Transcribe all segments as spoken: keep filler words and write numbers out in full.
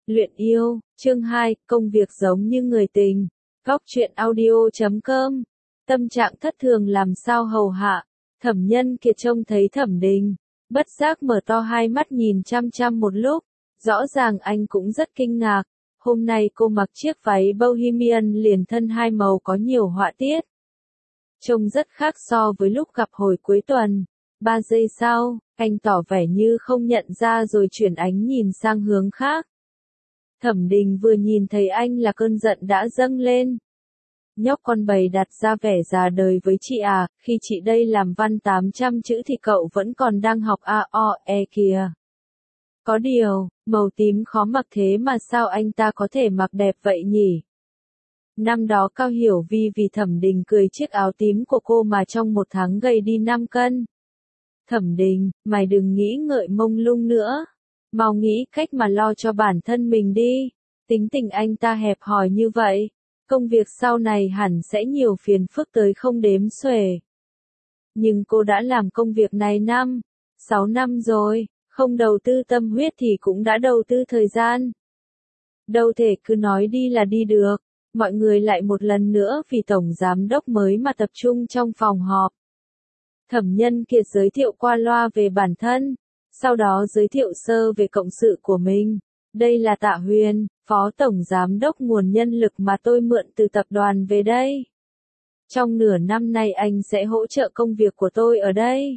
Luyện yêu, chương hai, công việc giống như người tình. Góc truyện audio chấm com. Tâm trạng thất thường làm sao hầu hạ. Thẩm Nhân Kiệt trông thấy Thẩm Đình, bất giác mở to hai mắt nhìn chăm chăm một lúc. Rõ ràng anh cũng rất kinh ngạc. Hôm nay cô mặc chiếc váy bohemian liền thân hai màu có nhiều họa tiết. Trông rất khác so với lúc gặp hồi cuối tuần. Ba giây sau, anh tỏ vẻ như không nhận ra rồi chuyển ánh nhìn sang hướng khác. Thẩm Đình vừa nhìn thấy anh là cơn giận đã dâng lên. Nhóc con bầy đặt ra vẻ già đời với chị à, khi chị đây làm văn tám trăm chữ thì cậu vẫn còn đang học a o e kìa. Có điều, màu tím khó mặc thế mà sao anh ta có thể mặc đẹp vậy nhỉ? Năm đó Cao Hiểu Vi vì Thẩm Đình cười chiếc áo tím của cô mà trong một tháng gầy đi năm cân. Thẩm Đình, mày đừng nghĩ ngợi mông lung nữa. Mau nghĩ cách mà lo cho bản thân mình đi. Tính tình anh ta hẹp hòi như vậy. Công việc sau này hẳn sẽ nhiều phiền phức tới không đếm xuể. Nhưng cô đã làm công việc này năm, sáu năm rồi. Không đầu tư tâm huyết thì cũng đã đầu tư thời gian. Đâu thể cứ nói đi là đi được. Mọi người lại một lần nữa vì tổng giám đốc mới mà tập trung trong phòng họp. Thẩm Nhân Kiệt giới thiệu qua loa về bản thân, sau đó giới thiệu sơ về cộng sự của mình. Đây là Tạ Huyền, phó tổng giám đốc nguồn nhân lực mà tôi mượn từ tập đoàn về đây. Trong nửa năm nay anh sẽ hỗ trợ công việc của tôi ở đây.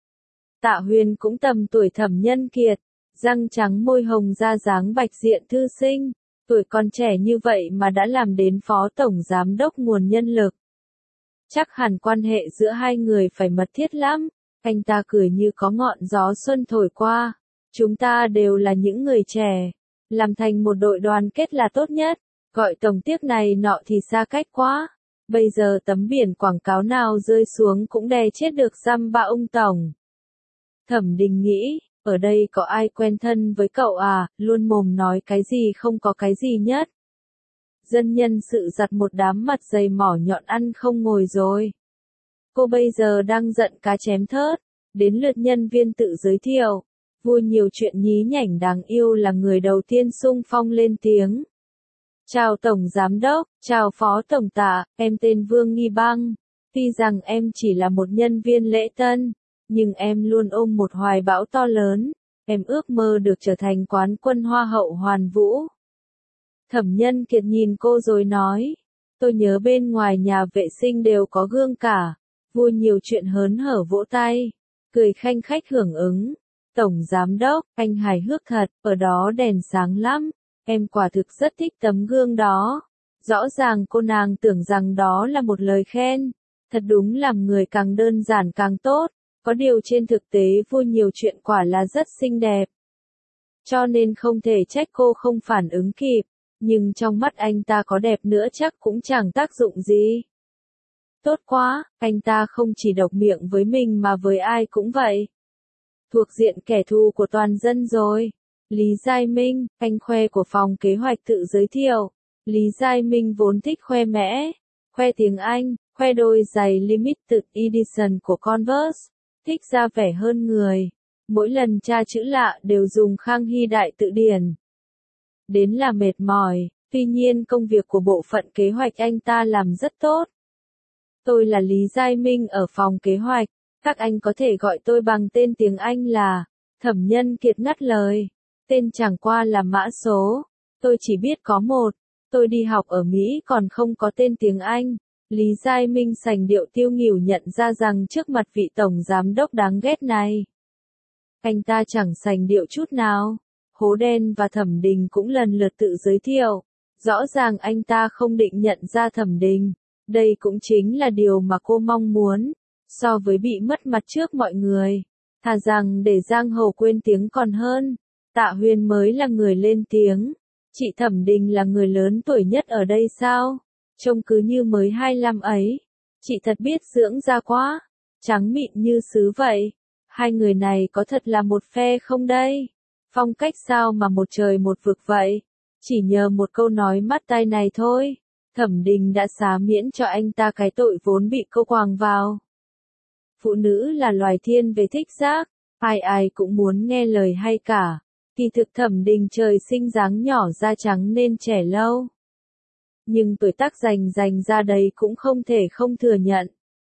Tạ Huyền cũng tầm tuổi Thẩm Nhân Kiệt, răng trắng môi hồng da dáng bạch diện thư sinh, tuổi còn trẻ như vậy mà đã làm đến phó tổng giám đốc nguồn nhân lực. Chắc hẳn quan hệ giữa hai người phải mật thiết lắm. Anh ta cười như có ngọn gió xuân thổi qua. Chúng ta đều là những người trẻ. Làm thành một đội đoàn kết là tốt nhất. Gọi tổng tiếc này nọ thì xa cách quá. Bây giờ tấm biển quảng cáo nào rơi xuống cũng đè chết được dăm ba ông tổng. Thẩm Đình nghĩ, ở đây có ai quen thân với cậu à, luôn mồm nói cái gì không có cái gì nhất. Dân nhân sự giặt một đám mặt dày mỏ nhọn ăn không ngồi rồi. Cô bây giờ đang giận cá chém thớt, đến lượt nhân viên tự giới thiệu. Vua nhiều chuyện nhí nhảnh đáng yêu là người đầu tiên xung phong lên tiếng. Chào Tổng Giám Đốc, chào Phó Tổng Tạ, em tên Vương Nghi Băng. Tuy rằng em chỉ là một nhân viên lễ tân, nhưng em luôn ôm một hoài bão to lớn. Em ước mơ được trở thành quán quân Hoa hậu Hoàn Vũ. Thẩm Nhân Kiệt nhìn cô rồi nói, tôi nhớ bên ngoài nhà vệ sinh đều có gương cả. Vua nhiều chuyện hớn hở vỗ tay, cười khanh khách hưởng ứng. Tổng Giám Đốc, anh hài hước thật, ở đó đèn sáng lắm. Em quả thực rất thích tấm gương đó. Rõ ràng cô nàng tưởng rằng đó là một lời khen. Thật đúng làm người càng đơn giản càng tốt. Có điều trên thực tế vua nhiều chuyện quả là rất xinh đẹp. Cho nên không thể trách cô không phản ứng kịp. Nhưng trong mắt anh ta có đẹp nữa chắc cũng chẳng tác dụng gì. Tốt quá, anh ta không chỉ độc miệng với mình mà với ai cũng vậy. Thuộc diện kẻ thù của toàn dân rồi. Lý Giai Minh, anh khoe của phòng kế hoạch tự giới thiệu. Lý Giai Minh vốn thích khoe mẽ, khoe tiếng Anh, khoe đôi giày limited edition của Converse, thích ra vẻ hơn người. Mỗi lần tra chữ lạ đều dùng Khang Hy Đại Tự Điển. Đến là mệt mỏi, tuy nhiên công việc của bộ phận kế hoạch anh ta làm rất tốt. Tôi là Lý Giai Minh ở phòng kế hoạch, các anh có thể gọi tôi bằng tên tiếng Anh là, Thẩm Nhân Kiệt ngắt lời, tên chẳng qua là mã số, tôi chỉ biết có một, tôi đi học ở Mỹ còn không có tên tiếng Anh. Lý Giai Minh sành điệu tiêu nghỉu nhận ra rằng trước mặt vị tổng giám đốc đáng ghét này, anh ta chẳng sành điệu chút nào. Hố Đen và Thẩm Đình cũng lần lượt tự giới thiệu, rõ ràng anh ta không định nhận ra Thẩm Đình. Đây cũng chính là điều mà cô mong muốn, so với bị mất mặt trước mọi người. Thà rằng để giang hồ quên tiếng còn hơn. Tạ Huyền mới là người lên tiếng. Chị Thẩm Đình là người lớn tuổi nhất ở đây sao? Trông cứ như mới hai mươi lăm ấy. Chị thật biết dưỡng da quá. Trắng mịn như sứ vậy. Hai người này có thật là một phe không đây? Phong cách sao mà một trời một vực vậy? Chỉ nhờ một câu nói mắt tai này thôi. Thẩm Đình đã xá miễn cho anh ta cái tội vốn bị cô quàng vào. Phụ nữ là loài thiên về thích giác, ai ai cũng muốn nghe lời hay cả. Kỳ thực Thẩm Đình trời sinh dáng nhỏ da trắng nên trẻ lâu. Nhưng tuổi tác dành dành ra đấy cũng không thể không thừa nhận.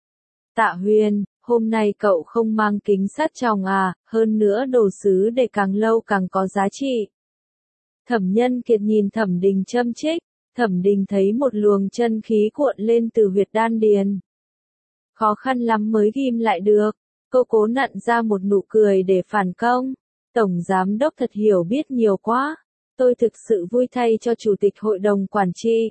Tạ Huyền, hôm nay cậu không mang kính sắt tròng à, hơn nữa đồ sứ để càng lâu càng có giá trị. Thẩm Nhân Kiệt nhìn Thẩm Đình châm chích, Thẩm Đình thấy một luồng chân khí cuộn lên từ huyệt đan điền. Khó khăn lắm mới ghim lại được, cô cố nặn ra một nụ cười để phản công. Tổng giám đốc thật hiểu biết nhiều quá, tôi thực sự vui thay cho chủ tịch hội đồng quản trị.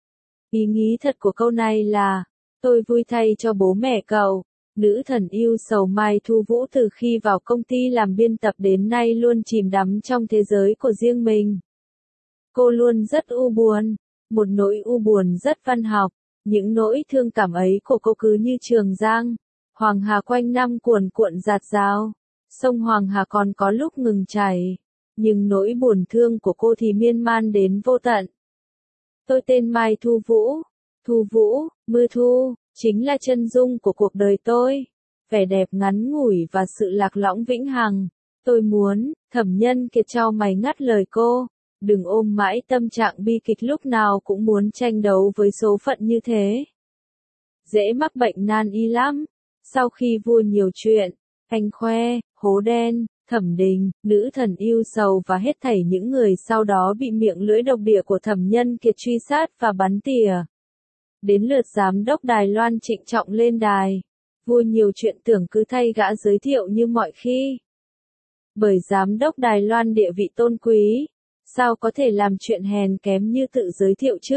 Ý nghĩ thật của câu này là, tôi vui thay cho bố mẹ cậu. Nữ thần yêu sầu Mai Thu Vũ từ khi vào công ty làm biên tập đến nay luôn chìm đắm trong thế giới của riêng mình. Cô luôn rất u buồn, một nỗi u buồn rất văn học. Những nỗi thương cảm ấy của cô cứ như Trường Giang, Hoàng Hà quanh năm cuồn cuộn dạt dào. Sông Hoàng Hà còn có lúc ngừng chảy, nhưng nỗi buồn thương của cô thì miên man đến vô tận. Tôi tên Mai Thu Vũ, Thu Vũ, mưa thu, chính là chân dung của cuộc đời tôi. Vẻ đẹp ngắn ngủi và sự lạc lõng vĩnh hằng. Tôi muốn, Thẩm Nhân Kiệt trao mày ngắt lời cô, đừng ôm mãi tâm trạng bi kịch lúc nào cũng muốn tranh đấu với số phận như thế. Dễ mắc bệnh nan y lắm. Sau khi vua nhiều chuyện, anh khoe, hố đen, Thẩm Đình, nữ thần yêu sầu và hết thảy những người sau đó bị miệng lưỡi độc địa của Thẩm Nhân Kiệt truy sát và bắn tỉa. Đến lượt giám đốc Đài Loan trịnh trọng lên đài. Vua nhiều chuyện tưởng cứ thay gã giới thiệu như mọi khi. Bởi giám đốc Đài Loan địa vị tôn quý, sao có thể làm chuyện hèn kém như tự giới thiệu chứ?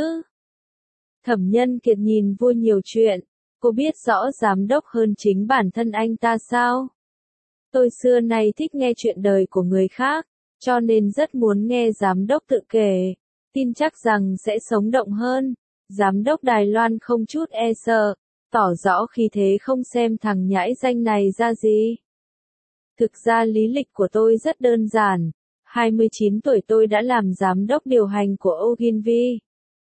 Thẩm Nhân Kiệt nhìn vua nhiều chuyện, cô biết rõ giám đốc hơn chính bản thân anh ta sao? Tôi xưa nay thích nghe chuyện đời của người khác, cho nên rất muốn nghe giám đốc tự kể, tin chắc rằng sẽ sống động hơn. Giám đốc Đài Loan không chút e sợ, tỏ rõ khí thế không xem thằng nhãi danh này ra gì. Thực ra lý lịch của tôi rất đơn giản, hai mươi chín tuổi tôi đã làm giám đốc điều hành của Ogilvy.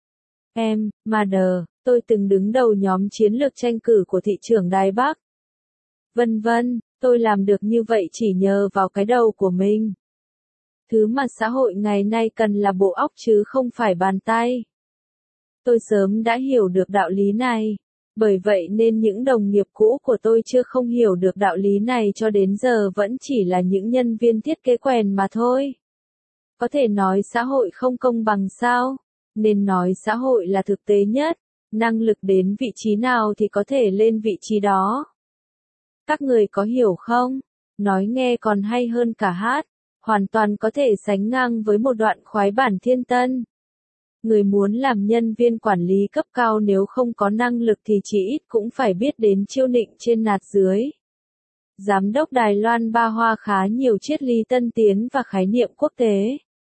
Em, Mother, tôi từng đứng đầu nhóm chiến lược tranh cử của thị trường Đài Bắc. Vân vân, tôi làm được như vậy chỉ nhờ vào cái đầu của mình. Thứ mà xã hội ngày nay cần là bộ óc chứ không phải bàn tay. Tôi sớm đã hiểu được đạo lý này, bởi vậy nên những đồng nghiệp cũ của tôi chưa không hiểu được đạo lý này cho đến giờ vẫn chỉ là những nhân viên thiết kế quèn mà thôi. Có thể nói xã hội không công bằng sao? Nên nói xã hội là thực tế nhất, năng lực đến vị trí nào thì có thể lên vị trí đó. Các người có hiểu không? Nói nghe còn hay hơn cả hát, hoàn toàn có thể sánh ngang với một đoạn khoái bản thiên tân. Người muốn làm nhân viên quản lý cấp cao nếu không có năng lực thì chỉ ít cũng phải biết đến chiêu nịnh trên nạt dưới. Giám đốc Đài Loan ba hoa khá nhiều triết lý tân tiến và khái niệm quốc tế.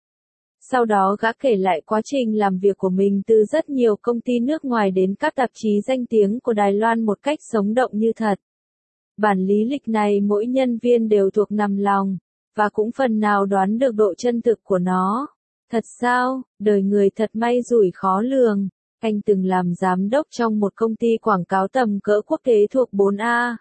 Sau đó gã kể lại quá trình làm việc của mình từ rất nhiều công ty nước ngoài đến các tạp chí danh tiếng của Đài Loan một cách sống động như thật. Bản lý lịch này mỗi nhân viên đều thuộc nằm lòng, và cũng phần nào đoán được độ chân thực của nó. Thật sao, đời người thật may rủi khó lường. Anh từng làm giám đốc trong một công ty quảng cáo tầm cỡ quốc tế thuộc bốn A.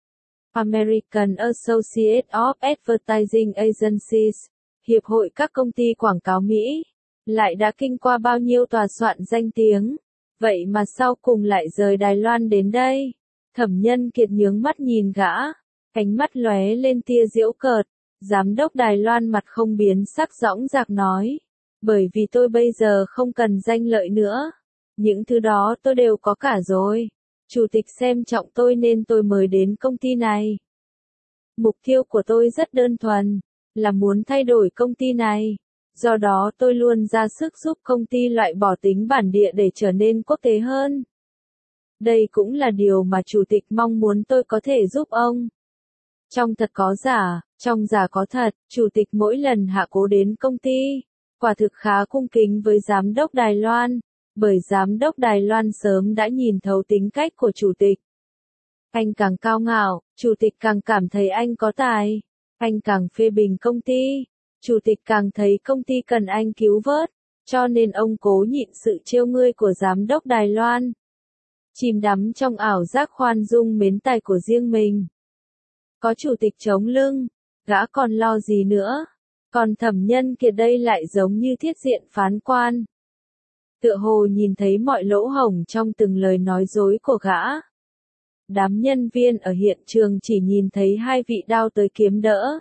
American Association of Advertising Agencies, Hiệp hội các công ty quảng cáo Mỹ. Lại đã kinh qua bao nhiêu tòa soạn danh tiếng. Vậy mà sau cùng lại rời Đài Loan đến đây. Thẩm Nhân Kiệt nhướng mắt nhìn gã, ánh mắt lóe lên tia giễu cợt. Giám đốc Đài Loan mặt không biến sắc dõng dạc nói. Bởi vì tôi bây giờ không cần danh lợi nữa. Những thứ đó tôi đều có cả rồi. Chủ tịch xem trọng tôi nên tôi mới đến công ty này. Mục tiêu của tôi rất đơn thuần, là muốn thay đổi công ty này. Do đó tôi luôn ra sức giúp công ty loại bỏ tính bản địa để trở nên quốc tế hơn. Đây cũng là điều mà chủ tịch mong muốn tôi có thể giúp ông. Trong thật có giả, trong giả có thật, chủ tịch mỗi lần hạ cố đến công ty, quả thực khá cung kính với giám đốc Đài Loan, bởi giám đốc Đài Loan sớm đã nhìn thấu tính cách của chủ tịch. Anh càng cao ngạo, chủ tịch càng cảm thấy anh có tài. Anh càng phê bình công ty, chủ tịch càng thấy công ty cần anh cứu vớt, cho nên ông cố nhịn sự trêu ngươi của giám đốc Đài Loan. Chìm đắm trong ảo giác khoan dung mến tài của riêng mình. Có chủ tịch chống lưng, gã còn lo gì nữa? Còn Thẩm Nhân Kiệt đây lại giống như thiết diện phán quan. Tựa hồ nhìn thấy mọi lỗ hổng trong từng lời nói dối của gã. Đám nhân viên ở hiện trường chỉ nhìn thấy hai vị đao tới kiếm đỡ.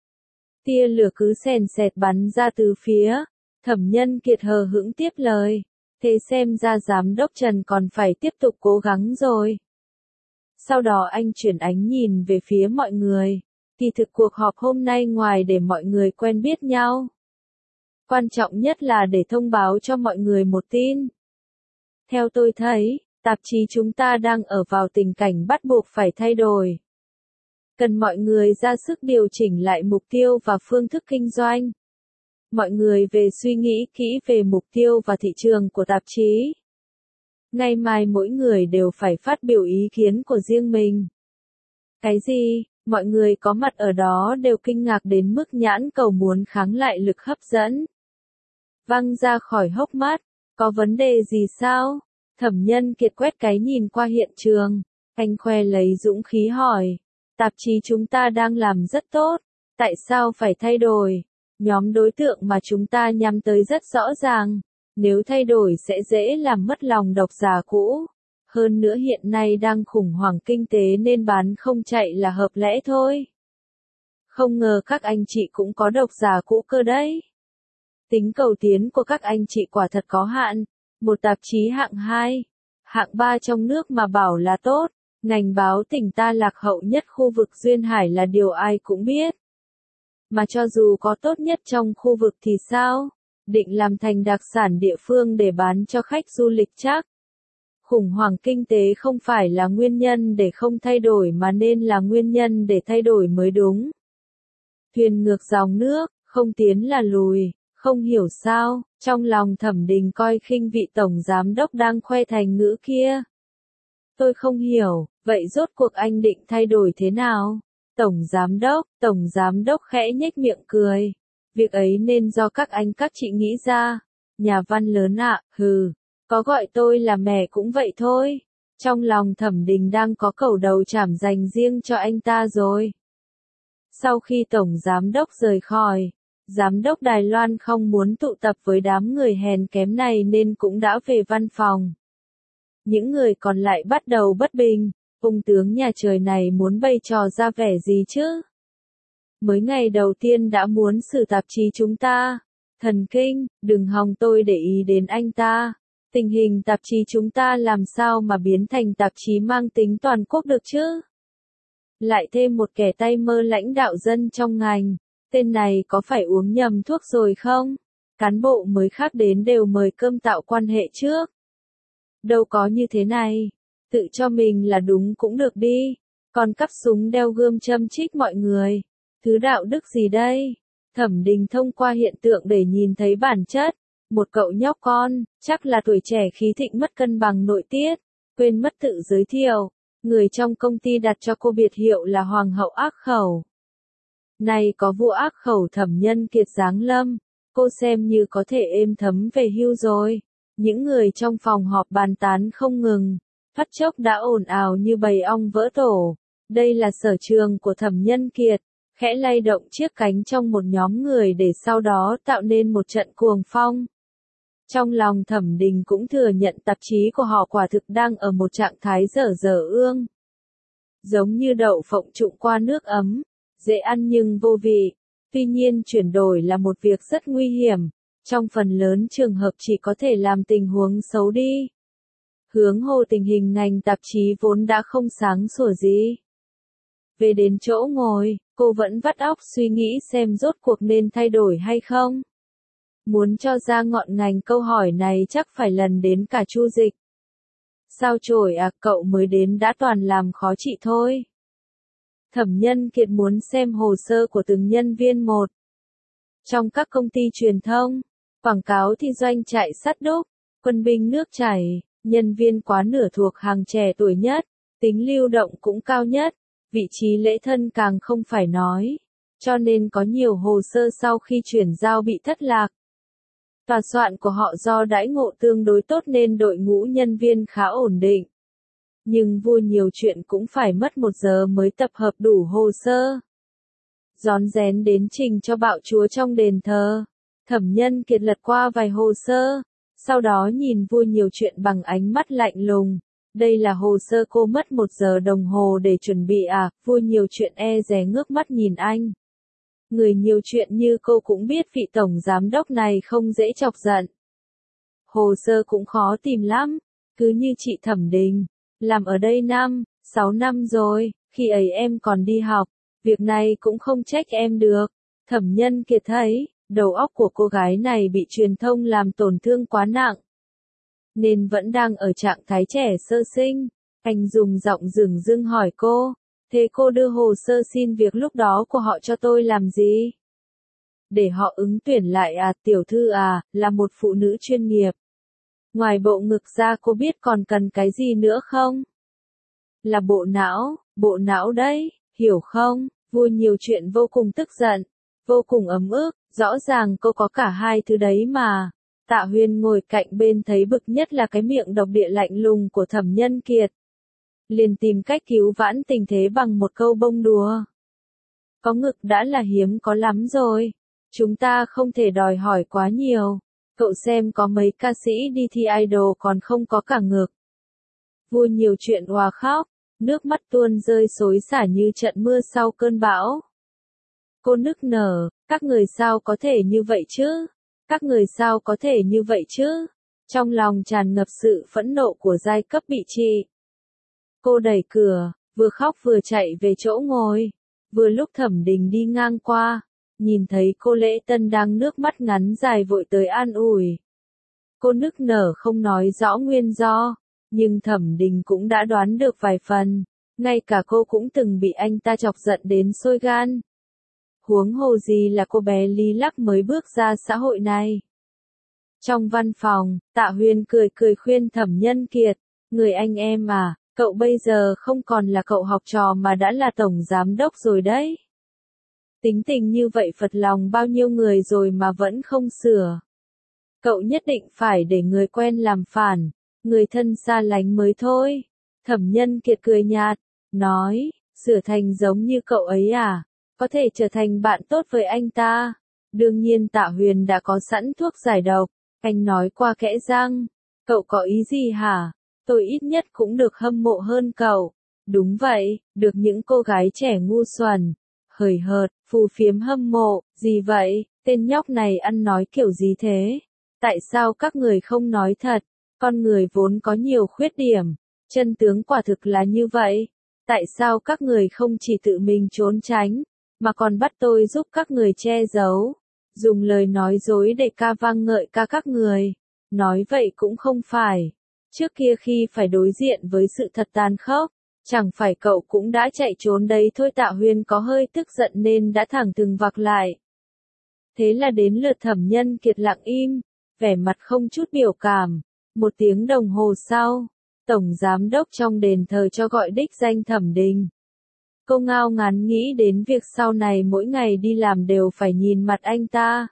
Tia lửa cứ sèn sẹt bắn ra từ phía. Thẩm Nhân Kiệt hờ hững tiếp lời. Thế xem ra giám đốc Trần còn phải tiếp tục cố gắng rồi. Sau đó anh chuyển ánh nhìn về phía mọi người. Kỳ thực cuộc họp hôm nay ngoài để mọi người quen biết nhau. Quan trọng nhất là để thông báo cho mọi người một tin. Theo tôi thấy, tạp chí chúng ta đang ở vào tình cảnh bắt buộc phải thay đổi. Cần mọi người ra sức điều chỉnh lại mục tiêu và phương thức kinh doanh. Mọi người về suy nghĩ kỹ về mục tiêu và thị trường của tạp chí. Ngày mai mỗi người đều phải phát biểu ý kiến của riêng mình. Cái gì? Mọi người có mặt ở đó đều kinh ngạc đến mức nhãn cầu muốn kháng lại lực hấp dẫn. Văng ra khỏi hốc mắt, có vấn đề gì sao? Thẩm Nhân Kiệt quét cái nhìn qua hiện trường, anh khoe lấy dũng khí hỏi. Tạp chí chúng ta đang làm rất tốt, tại sao phải thay đổi? Nhóm đối tượng mà chúng ta nhắm tới rất rõ ràng, nếu thay đổi sẽ dễ làm mất lòng độc giả cũ. Hơn nữa hiện nay đang khủng hoảng kinh tế nên bán không chạy là hợp lẽ thôi. Không ngờ các anh chị cũng có độc giả cũ cơ đấy. Tính cầu tiến của các anh chị quả thật có hạn. Một tạp chí hạng hai, hạng ba trong nước mà bảo là tốt, ngành báo tỉnh ta lạc hậu nhất khu vực duyên hải là điều ai cũng biết. Mà cho dù có tốt nhất trong khu vực thì sao? Định làm thành đặc sản địa phương để bán cho khách du lịch chắc. Khủng hoảng kinh tế không phải là nguyên nhân để không thay đổi mà nên là nguyên nhân để thay đổi mới đúng. Thuyền ngược dòng nước, không tiến là lùi, không hiểu sao, trong lòng Thẩm Đình coi khinh vị tổng giám đốc đang khoe thành ngữ kia. Tôi không hiểu, vậy rốt cuộc anh định thay đổi thế nào? Tổng giám đốc, tổng giám đốc khẽ nhếch miệng cười. Việc ấy nên do các anh các chị nghĩ ra. Nhà văn lớn ạ, hừ. Có gọi tôi là mẹ cũng vậy thôi. Trong lòng Thẩm Đình đang có cầu đầu chảm dành riêng cho anh ta rồi. Sau khi Tổng Giám đốc rời khỏi, Giám đốc Đài Loan không muốn tụ tập với đám người hèn kém này nên cũng đã về văn phòng. Những người còn lại bắt đầu bất bình, ông tướng nhà trời này muốn bày trò ra vẻ gì chứ? Mới ngày đầu tiên đã muốn xử tạp chí chúng ta. Thần kinh, đừng hòng tôi để ý đến anh ta. Tình hình tạp chí chúng ta làm sao mà biến thành tạp chí mang tính toàn quốc được chứ? Lại thêm một kẻ tay mơ lãnh đạo dân trong ngành, tên này có phải uống nhầm thuốc rồi không? Cán bộ mới khác đến đều mời cơm tạo quan hệ trước. Đâu có như thế này, tự cho mình là đúng cũng được đi, còn cắp súng đeo gươm châm chích mọi người. Thứ đạo đức gì đây? Thẩm Đình thông qua hiện tượng để nhìn thấy bản chất. Một cậu nhóc con, chắc là tuổi trẻ khí thịnh mất cân bằng nội tiết, quên mất tự giới thiệu. Người trong công ty đặt cho cô biệt hiệu là Hoàng hậu ác khẩu. Này có vua ác khẩu Thẩm Nhân Kiệt giáng lâm, cô xem như có thể êm thấm về hưu rồi. Những người trong phòng họp bàn tán không ngừng, thoát chốc đã ồn ào như bầy ong vỡ tổ. Đây là sở trường của Thẩm Nhân Kiệt, khẽ lay động chiếc cánh trong một nhóm người để sau đó tạo nên một trận cuồng phong. Trong lòng Thẩm Đình cũng thừa nhận tạp chí của họ quả thực đang ở một trạng thái dở dở ương. Giống như đậu phộng trụng qua nước ấm, dễ ăn nhưng vô vị. Tuy nhiên chuyển đổi là một việc rất nguy hiểm, trong phần lớn trường hợp chỉ có thể làm tình huống xấu đi. Hướng hồ tình hình ngành tạp chí vốn đã không sáng sủa gì. Về đến chỗ ngồi, cô vẫn vắt óc suy nghĩ xem rốt cuộc nên thay đổi hay không. Muốn cho ra ngọn ngành câu hỏi này chắc phải lần đến cả Chu Dịch. Sao chổi à, cậu mới đến đã toàn làm khó chị thôi. Thẩm Nhân Kiệt muốn xem hồ sơ của từng nhân viên một. Trong các công ty truyền thông, quảng cáo thì doanh chạy sắt đúc, quân binh nước chảy, nhân viên quá nửa thuộc hàng trẻ tuổi nhất, tính lưu động cũng cao nhất, vị trí lễ thân càng không phải nói. Cho nên có nhiều hồ sơ sau khi chuyển giao bị thất lạc. Tòa soạn của họ do đãi ngộ tương đối tốt nên đội ngũ nhân viên khá ổn định. Nhưng vui nhiều chuyện cũng phải mất một giờ mới tập hợp đủ hồ sơ. rón rén đến trình cho bạo chúa trong đền thờ. Thẩm Nhân Kiệt lật qua vài hồ sơ, sau đó nhìn vua nhiều chuyện bằng ánh mắt lạnh lùng. Đây là hồ sơ cô mất một giờ đồng hồ để chuẩn bị à? Vua nhiều chuyện e dè ngước mắt nhìn anh. Người nhiều chuyện như cô cũng biết vị tổng giám đốc này không dễ chọc giận. Hồ sơ cũng khó tìm lắm, cứ như chị Thẩm Đình, làm ở đây năm, sáu năm rồi, khi ấy em còn đi học, việc này cũng không trách em được. Thẩm Nhân Kiệt thấy, đầu óc của cô gái này bị truyền thông làm tổn thương quá nặng, nên vẫn đang ở trạng thái trẻ sơ sinh. Anh dùng giọng dửng dưng hỏi cô, thế cô đưa hồ sơ xin việc lúc đó của họ cho tôi làm gì? Để họ ứng tuyển lại à? Tiểu thư à, là một phụ nữ chuyên nghiệp. Ngoài bộ ngực ra cô biết còn cần cái gì nữa không? Là bộ não, bộ não đấy, hiểu không? Vua nhiều chuyện vô cùng tức giận, vô cùng ấm ức, rõ ràng cô có cả hai thứ đấy mà. Tạ Huyên ngồi cạnh bên thấy bực nhất là cái miệng độc địa lạnh lùng của Thẩm Nhân Kiệt. Liền tìm cách cứu vãn tình thế bằng một câu bông đùa. Có ngực đã là hiếm có lắm rồi. Chúng ta không thể đòi hỏi quá nhiều. Cậu xem có mấy ca sĩ đi thi idol còn không có cả ngực. Vua nhiều chuyện òa khóc, nước mắt tuôn rơi xối xả như trận mưa sau cơn bão. Cô nức nở, các người sao có thể như vậy chứ? Các người sao có thể như vậy chứ? Trong lòng tràn ngập sự phẫn nộ của giai cấp bị trị. Cô đẩy cửa, vừa khóc vừa chạy về chỗ ngồi. Vừa lúc Thẩm Đình đi ngang qua, nhìn thấy cô Lễ Tân đang nước mắt ngắn dài vội tới an ủi. Cô nức nở không nói rõ nguyên do, nhưng Thẩm Đình cũng đã đoán được vài phần. Ngay cả cô cũng từng bị anh ta chọc giận đến sôi gan. Huống hồ gì là cô bé Lý Lắc mới bước ra xã hội này. Trong văn phòng, Tạ Huyên cười cười khuyên Thẩm Nhân Kiệt, người anh em à, cậu bây giờ không còn là cậu học trò mà đã là tổng giám đốc rồi đấy. Tính tình như vậy phật lòng bao nhiêu người rồi mà vẫn không sửa. Cậu nhất định phải để người quen làm phản, người thân xa lánh mới thôi. Thẩm Nhân Kiệt cười nhạt, nói, sửa thành giống như cậu ấy à? Có thể trở thành bạn tốt với anh ta. Đương nhiên Tạ Huyền đã có sẵn thuốc giải độc. Anh nói qua kẽ răng. Cậu có ý gì hả? Tôi ít nhất cũng được hâm mộ hơn cậu. Đúng vậy, được những cô gái trẻ ngu xuẩn, hời hợt, phù phiếm hâm mộ. Gì vậy? Tên nhóc này ăn nói kiểu gì thế? Tại sao các người không nói thật? Con người vốn có nhiều khuyết điểm. Chân tướng quả thực là như vậy. Tại sao các người không chỉ tự mình trốn tránh, mà còn bắt tôi giúp các người che giấu, dùng lời nói dối để ca vang ngợi ca các người. Nói vậy cũng không phải. Trước kia khi phải đối diện với sự thật tàn khốc, chẳng phải cậu cũng đã chạy trốn đấy thôi. Tạ Huyên có hơi tức giận nên đã thẳng thừng vặc lại. Thế là đến lượt Thẩm Nhân Kiệt lặng im, vẻ mặt không chút biểu cảm. Một tiếng đồng hồ sau, tổng giám đốc trong đền thờ cho gọi đích danh Thẩm Đình. Cô ngao ngán nghĩ đến việc sau này mỗi ngày đi làm đều phải nhìn mặt anh ta.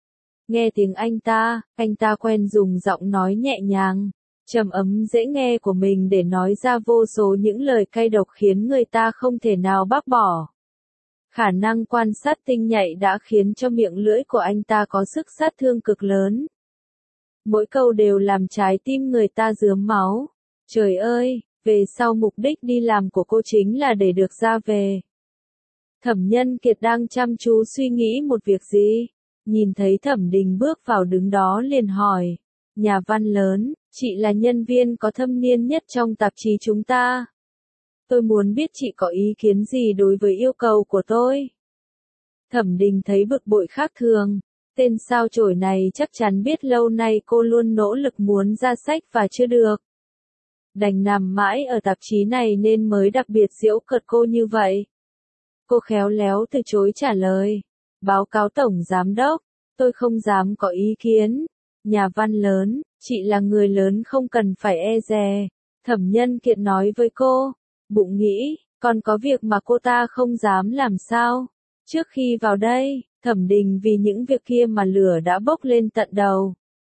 Nghe tiếng anh ta, anh ta quen dùng giọng nói nhẹ nhàng, trầm ấm dễ nghe của mình để nói ra vô số những lời cay độc khiến người ta không thể nào bác bỏ. Khả năng quan sát tinh nhạy đã khiến cho miệng lưỡi của anh ta có sức sát thương cực lớn. Mỗi câu đều làm trái tim người ta rướm máu. Trời ơi! Về sau mục đích đi làm của cô chính là để được ra về. Thẩm Nhân Kiệt đang chăm chú suy nghĩ một việc gì. Nhìn thấy Thẩm Đình bước vào đứng đó liền hỏi. Nhà văn lớn, chị là nhân viên có thâm niên nhất trong tạp chí chúng ta. Tôi muốn biết chị có ý kiến gì đối với yêu cầu của tôi. Thẩm Đình thấy bực bội khác thường. Tên sao chổi này chắc chắn biết lâu nay cô luôn nỗ lực muốn ra sách và chưa được. Đành nằm mãi ở tạp chí này nên mới đặc biệt giễu cợt cô như vậy. Cô khéo léo từ chối trả lời. Báo cáo tổng giám đốc, tôi không dám có ý kiến. Nhà văn lớn, chị là người lớn không cần phải e dè. Thẩm Nhân Kiệt nói với cô. Bụng nghĩ, còn có việc mà cô ta không dám làm sao. Trước khi vào đây, Thẩm Đình vì những việc kia mà lửa đã bốc lên tận đầu.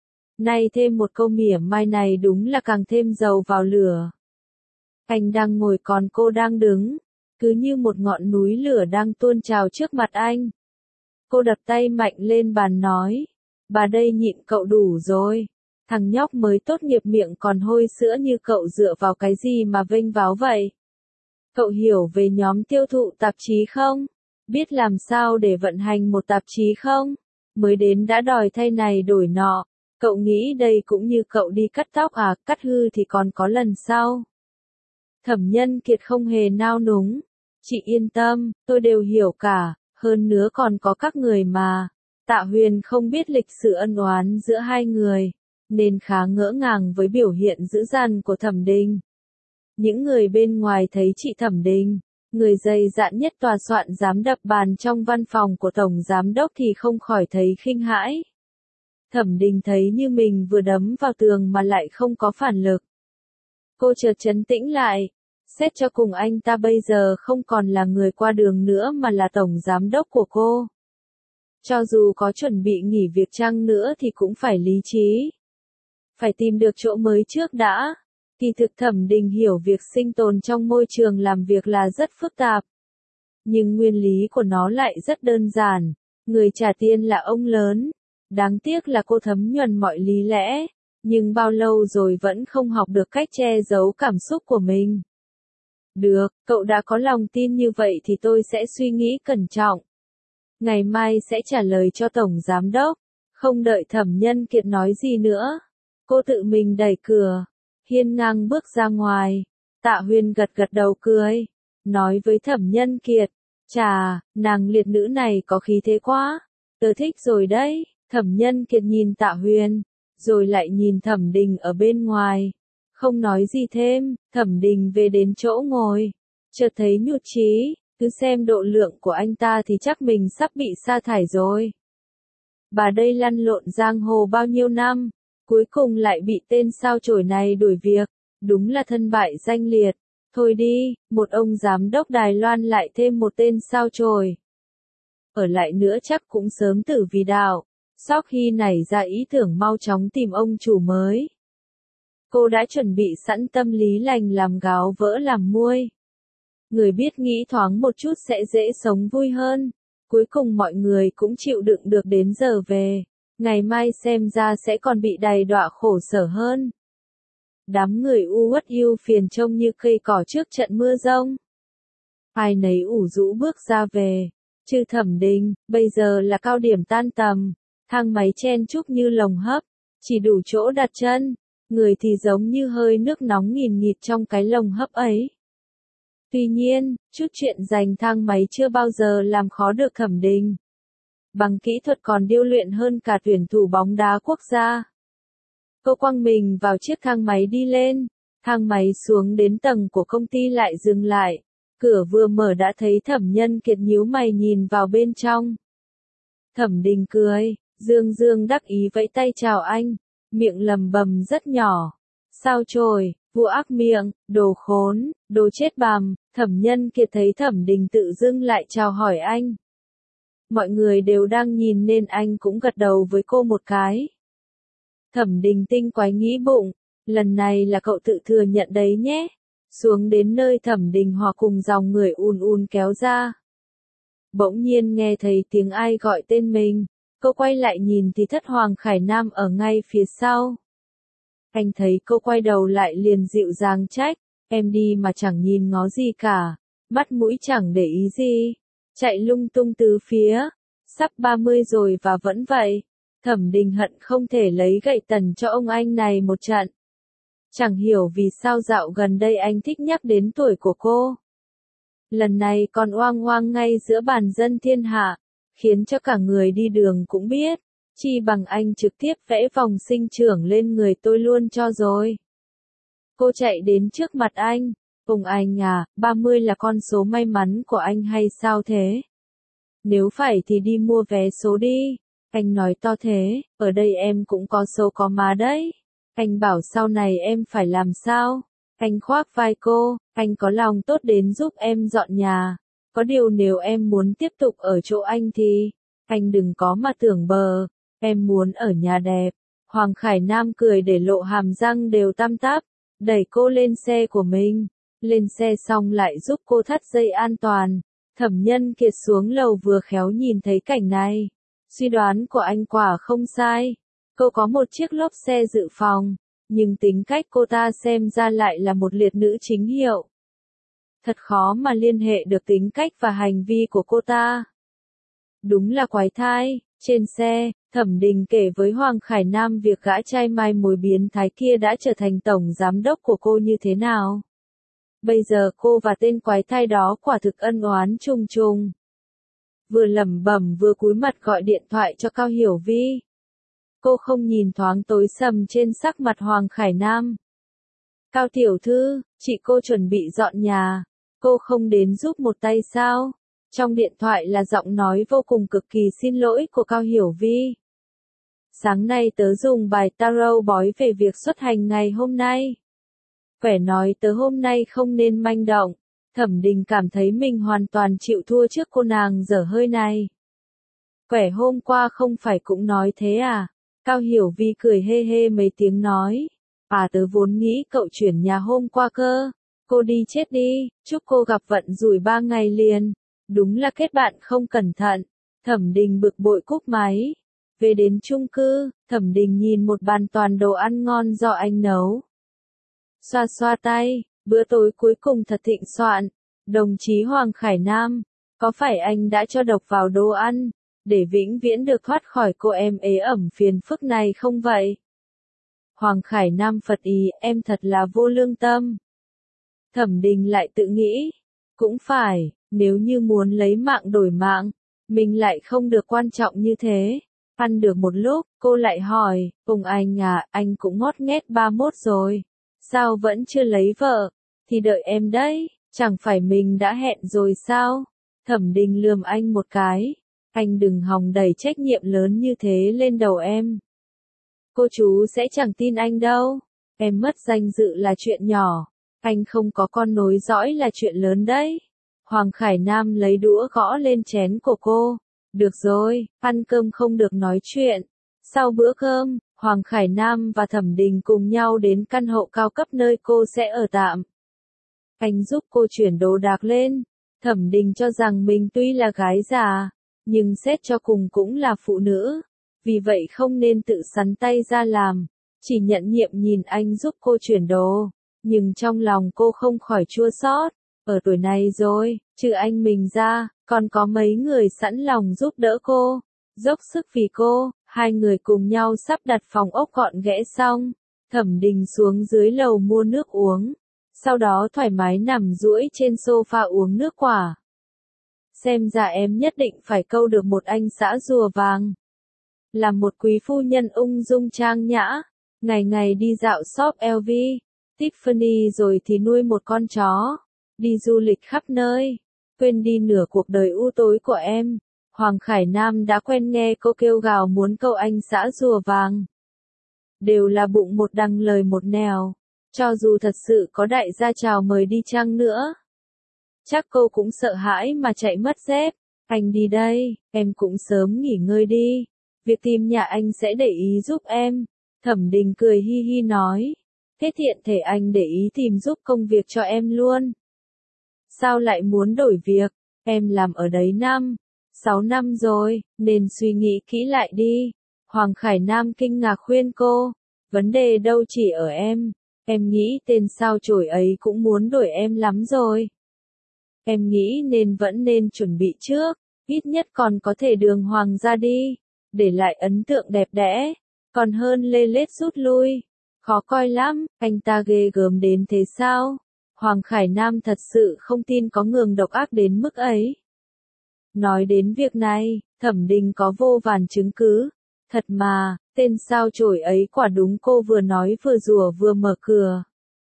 Nay thêm một câu mỉa mai này đúng là càng thêm dầu vào lửa. Anh đang ngồi còn cô đang đứng. cứ như một ngọn núi lửa đang tuôn trào trước mặt anh. Cô đập tay mạnh lên bàn nói, bà đây nhịn cậu đủ rồi. Thằng nhóc mới tốt nghiệp miệng còn hôi sữa như cậu dựa vào cái gì mà vênh váo vậy? Cậu hiểu về nhóm tiêu thụ tạp chí không? Biết làm sao để vận hành một tạp chí không? Mới đến đã đòi thay này đổi nọ. Cậu nghĩ đây cũng như cậu đi cắt tóc à, cắt hư thì còn có lần sau. Thẩm Nhân Kiệt không hề nao núng. Chị yên tâm, tôi đều hiểu cả, hơn nữa còn có các người mà. Tạ Huyền không biết lịch sử ân oán giữa hai người, nên khá ngỡ ngàng với biểu hiện dữ dằn của Thẩm Đình. Những người bên ngoài thấy chị Thẩm Đình, người dày dạn nhất tòa soạn dám đập bàn trong văn phòng của Tổng Giám Đốc thì không khỏi thấy khinh hãi. Thẩm Đình thấy như mình vừa đấm vào tường mà lại không có phản lực. Cô chợt trấn tĩnh lại, xét cho cùng anh ta bây giờ không còn là người qua đường nữa mà là Tổng Giám Đốc của cô. Cho dù có chuẩn bị nghỉ việc chăng nữa thì cũng phải lý trí. Phải tìm được chỗ mới trước đã. Kỳ thực Thẩm Đình hiểu việc sinh tồn trong môi trường làm việc là rất phức tạp. Nhưng nguyên lý của nó lại rất đơn giản. Người trả tiền là ông lớn. Đáng tiếc là cô thấm nhuần mọi lý lẽ. Nhưng bao lâu rồi vẫn không học được cách che giấu cảm xúc của mình. Được, cậu đã có lòng tin như vậy thì tôi sẽ suy nghĩ cẩn trọng. Ngày mai sẽ trả lời cho Tổng Giám Đốc. Không đợi Thẩm Nhân Kiệt nói gì nữa. Cô tự mình đẩy cửa. Hiên ngang bước ra ngoài. Tạ Huyền gật gật đầu cười. Nói với Thẩm Nhân Kiệt. Chà, nàng liệt nữ này có khí thế quá. Tớ thích rồi đấy. Thẩm Nhân Kiệt nhìn Tạ Huyền. Rồi lại nhìn Thẩm Đình ở bên ngoài. Không nói gì thêm. Thẩm Đình về đến chỗ ngồi. Chợt thấy nhụt chí. Cứ xem độ lượng của anh ta thì chắc mình sắp bị sa thải rồi. Bà đây lăn lộn giang hồ bao nhiêu năm. Cuối cùng lại bị tên sao chổi này đuổi việc. Đúng là thân bại danh liệt. Thôi đi, một ông giám đốc Đài Loan lại thêm một tên sao chổi. Ở lại nữa chắc cũng sớm tử vì đạo. Sau khi nảy ra ý tưởng mau chóng tìm ông chủ mới. Cô đã chuẩn bị sẵn tâm lý lành làm gáo vỡ làm muôi. Người biết nghĩ thoáng một chút sẽ dễ sống vui hơn. Cuối cùng mọi người cũng chịu đựng được đến giờ về. Ngày mai xem ra sẽ còn bị đầy đọa khổ sở hơn. Đám người u uất ưu phiền trông như cây cỏ trước trận mưa rông. Ai nấy ủ rũ bước ra về. Trừ Thẩm Đình, bây giờ là cao điểm tan tầm. Thang máy chen chúc như lồng hấp. Chỉ đủ chỗ đặt chân. Người thì giống như hơi nước nóng nghìn nghịt trong cái lồng hấp ấy. Tuy nhiên, chút chuyện giành thang máy chưa bao giờ làm khó được Thẩm Đình. Bằng kỹ thuật còn điêu luyện hơn cả tuyển thủ bóng đá quốc gia. Cô quăng mình vào chiếc thang máy đi lên. Thang máy xuống đến tầng của công ty lại dừng lại. Cửa vừa mở đã thấy Thẩm Nhân Kiệt nhíu mày nhìn vào bên trong. Thẩm Đình cười, dương dương đắc ý vẫy tay chào anh. Miệng lầm bầm rất nhỏ. Sao chổi, vua ác miệng, đồ khốn, đồ chết bằm. Thẩm Nhân Kiệt thấy Thẩm Đình tự dưng lại chào hỏi anh. Mọi người đều đang nhìn nên anh cũng gật đầu với cô một cái. Thẩm Đình tinh quái nghĩ bụng, lần này là cậu tự thừa nhận đấy nhé. Xuống đến nơi Thẩm Đình hòa cùng dòng người ùn ùn kéo ra. Bỗng nhiên nghe thấy tiếng ai gọi tên mình, cô quay lại nhìn thì thất Hoàng Khải Nam ở ngay phía sau. Anh thấy cô quay đầu lại liền dịu dàng trách, em đi mà chẳng nhìn ngó gì cả, mắt mũi chẳng để ý gì, chạy lung tung tứ phía, sắp ba mươi rồi và vẫn vậy. Thẩm Đình hận không thể lấy gậy tần cho ông anh này một trận. Chẳng hiểu vì sao dạo gần đây anh thích nhắc đến tuổi của cô. Lần này còn oang oang ngay giữa bàn dân thiên hạ, khiến cho cả người đi đường cũng biết, chi bằng anh trực tiếp vẽ vòng sinh trưởng lên người tôi luôn cho rồi. Cô chạy đến trước mặt anh, cùng anh à, ba mươi là con số may mắn của anh hay sao thế? Nếu phải thì đi mua vé số đi. Anh nói to thế, ở đây em cũng có số có má đấy. Anh bảo sau này em phải làm sao? Anh khoác vai cô, anh có lòng tốt đến giúp em dọn nhà. Có điều nếu em muốn tiếp tục ở chỗ anh thì, anh đừng có mà tưởng bờ, em muốn ở nhà đẹp. Hoàng Khải Nam cười để lộ hàm răng đều tăm tắp, đẩy cô lên xe của mình. Lên xe xong lại giúp cô thắt dây an toàn. Thẩm Nhân Kiệt xuống lầu vừa khéo nhìn thấy cảnh này. Suy đoán của anh quả không sai. Cô có một chiếc lốp xe dự phòng, nhưng tính cách cô ta xem ra lại là một liệt nữ chính hiệu. Thật khó mà liên hệ được tính cách và hành vi của cô ta. Đúng là quái thai. Trên xe, Thẩm Đình kể với Hoàng Khải Nam việc gã trai mai mối biến thái kia đã trở thành tổng giám đốc của cô như thế nào. Bây giờ cô và tên quái thai đó quả thực ân oán trùng trùng. Vừa lẩm bẩm vừa cúi mặt gọi điện thoại cho Cao Hiểu Vi. Cô không nhìn thoáng tối sầm trên sắc mặt Hoàng Khải Nam. Cao tiểu thư, chị cô chuẩn bị dọn nhà. Cô không đến giúp một tay sao? Trong điện thoại là giọng nói vô cùng cực kỳ xin lỗi của Cao Hiểu Vi. Sáng nay tớ dùng bài tarot bói về việc xuất hành ngày hôm nay. Quẻ nói tớ hôm nay không nên manh động. Thẩm Đình cảm thấy mình hoàn toàn chịu thua trước cô nàng dở hơi này. Quẻ hôm qua không phải cũng nói thế à? Cao Hiểu Vi cười hê hê mấy tiếng nói. À tớ vốn nghĩ cậu chuyển nhà hôm qua cơ. Cô đi chết đi, chúc cô gặp vận rủi ba ngày liền. Đúng là kết bạn không cẩn thận. Thẩm Đình bực bội cúp máy. Về đến chung cư, Thẩm Đình nhìn một bàn toàn đồ ăn ngon do anh nấu. Xoa xoa tay, bữa tối cuối cùng thật thịnh soạn. Đồng chí Hoàng Khải Nam, có phải anh đã cho độc vào đồ ăn, để vĩnh viễn được thoát khỏi cô em ế ẩm phiền phức này không vậy? Hoàng Khải Nam phật ý, em thật là vô lương tâm. Thẩm Đình lại tự nghĩ, cũng phải, nếu như muốn lấy mạng đổi mạng, mình lại không được quan trọng như thế. Ăn được một lúc, cô lại hỏi, Tùng anh à, anh cũng ngót nghét ba mốt rồi. Sao vẫn chưa lấy vợ? Thì đợi em đấy, chẳng phải mình đã hẹn rồi sao? Thẩm Đình lườm anh một cái. Anh đừng hòng đẩy trách nhiệm lớn như thế lên đầu em. Cô chú sẽ chẳng tin anh đâu. Em mất danh dự là chuyện nhỏ. Anh không có con nối dõi là chuyện lớn đấy. Hoàng Khải Nam lấy đũa gõ lên chén của cô. Được rồi, ăn cơm không được nói chuyện. Sau bữa cơm, Hoàng Khải Nam và Thẩm Đình cùng nhau đến căn hộ cao cấp nơi cô sẽ ở tạm. Anh giúp cô chuyển đồ đạc lên. Thẩm Đình cho rằng mình tuy là gái già, nhưng xét cho cùng cũng là phụ nữ. Vì vậy không nên tự sắn tay ra làm. Chỉ nhận nhiệm nhìn anh giúp cô chuyển đồ. Nhưng trong lòng cô không khỏi chua xót. Ở tuổi này rồi, trừ anh mình ra, còn có mấy người sẵn lòng giúp đỡ cô. Dốc sức vì cô, hai người cùng nhau sắp đặt phòng ốc gọn ghẽ xong. Thẩm Đình xuống dưới lầu mua nước uống. Sau đó thoải mái nằm duỗi trên sofa uống nước quả. Xem ra em nhất định phải câu được một anh xã rùa vàng. Là một quý phu nhân ung dung trang nhã, ngày ngày đi dạo shop lờ vê, Tiffany rồi thì nuôi một con chó, đi du lịch khắp nơi, quên đi nửa cuộc đời u tối của em. Hoàng Khải Nam đã quen nghe cô kêu gào muốn câu anh xã rùa vàng. Đều là bụng một đằng lời một nẻo, cho dù thật sự có đại gia chào mời đi chăng nữa. Chắc cô cũng sợ hãi mà chạy mất dép. Anh đi đây, em cũng sớm nghỉ ngơi đi. Việc tìm nhà anh sẽ để ý giúp em. Thẩm Đình cười hi hi nói. Thế thiện thể anh để ý tìm giúp công việc cho em luôn. Sao lại muốn đổi việc? Em làm ở đấy năm, sáu năm rồi, nên suy nghĩ kỹ lại đi. Hoàng Khải Nam kinh ngạc khuyên cô. Vấn đề đâu chỉ ở em. Em nghĩ tên sao chổi ấy cũng muốn đổi em lắm rồi. Em nghĩ nên vẫn nên chuẩn bị trước, ít nhất còn có thể đường hoàng ra đi, để lại ấn tượng đẹp đẽ, còn hơn lê lết rút lui. Khó coi lắm, anh ta ghê gớm đến thế sao? Hoàng Khải Nam thật sự không tin có người độc ác đến mức ấy. Nói đến việc này, Thẩm Đình có vô vàn chứng cứ. Thật mà, tên sao chổi ấy quả đúng cô vừa nói vừa rủa vừa mở cửa.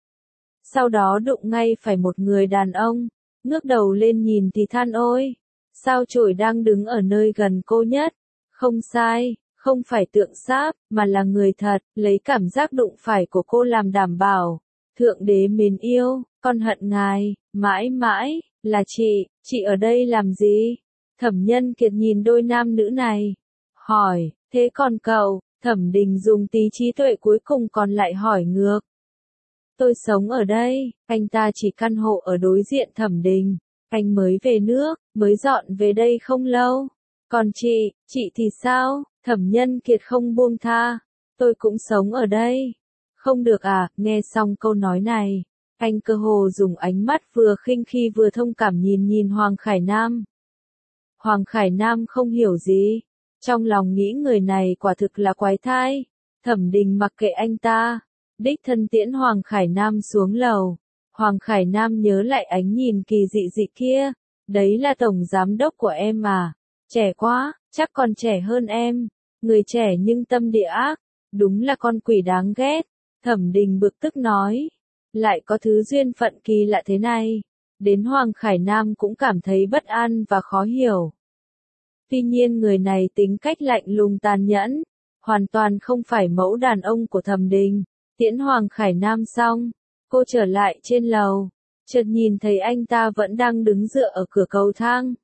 Sau đó đụng ngay phải một người đàn ông. Ngước đầu lên nhìn thì than ôi, sao chổi đang đứng ở nơi gần cô nhất. Không sai, không phải tượng sáp, mà là người thật, lấy cảm giác đụng phải của cô làm đảm bảo. Thượng đế mến yêu, con hận ngài, mãi mãi, là chị, chị ở đây làm gì? Thẩm Nhân Kiệt nhìn đôi nam nữ này, hỏi, thế còn cậu? Thẩm Đình dùng tí trí tuệ cuối cùng còn lại hỏi ngược. Tôi sống ở đây, anh ta chỉ căn hộ ở đối diện Thẩm Đình. Anh mới về nước, mới dọn về đây không lâu. Còn chị, chị thì sao? Thẩm Nhân Kiệt không buông tha. Tôi cũng sống ở đây. Không được à? Nghe xong câu nói này, anh cơ hồ dùng ánh mắt vừa khinh khi vừa thông cảm nhìn nhìn Hoàng Khải Nam. Hoàng Khải Nam không hiểu gì. Trong lòng nghĩ người này quả thực là quái thai. Thẩm Đình mặc kệ anh ta. Đích thân tiễn Hoàng Khải Nam xuống lầu. Hoàng Khải Nam nhớ lại ánh nhìn kỳ dị dị kia. Đấy là tổng giám đốc của em mà. Trẻ quá, chắc còn trẻ hơn em. Người trẻ nhưng tâm địa ác. Đúng là con quỷ đáng ghét. Thẩm Đình bực tức nói. Lại có thứ duyên phận kỳ lạ thế này. Đến Hoàng Khải Nam cũng cảm thấy bất an và khó hiểu. Tuy nhiên người này tính cách lạnh lùng tàn nhẫn. Hoàn toàn không phải mẫu đàn ông của Thẩm Đình. Tiễn Hoàng Khải Nam xong, cô trở lại trên lầu, chợt nhìn thấy anh ta vẫn đang đứng dựa ở cửa cầu thang.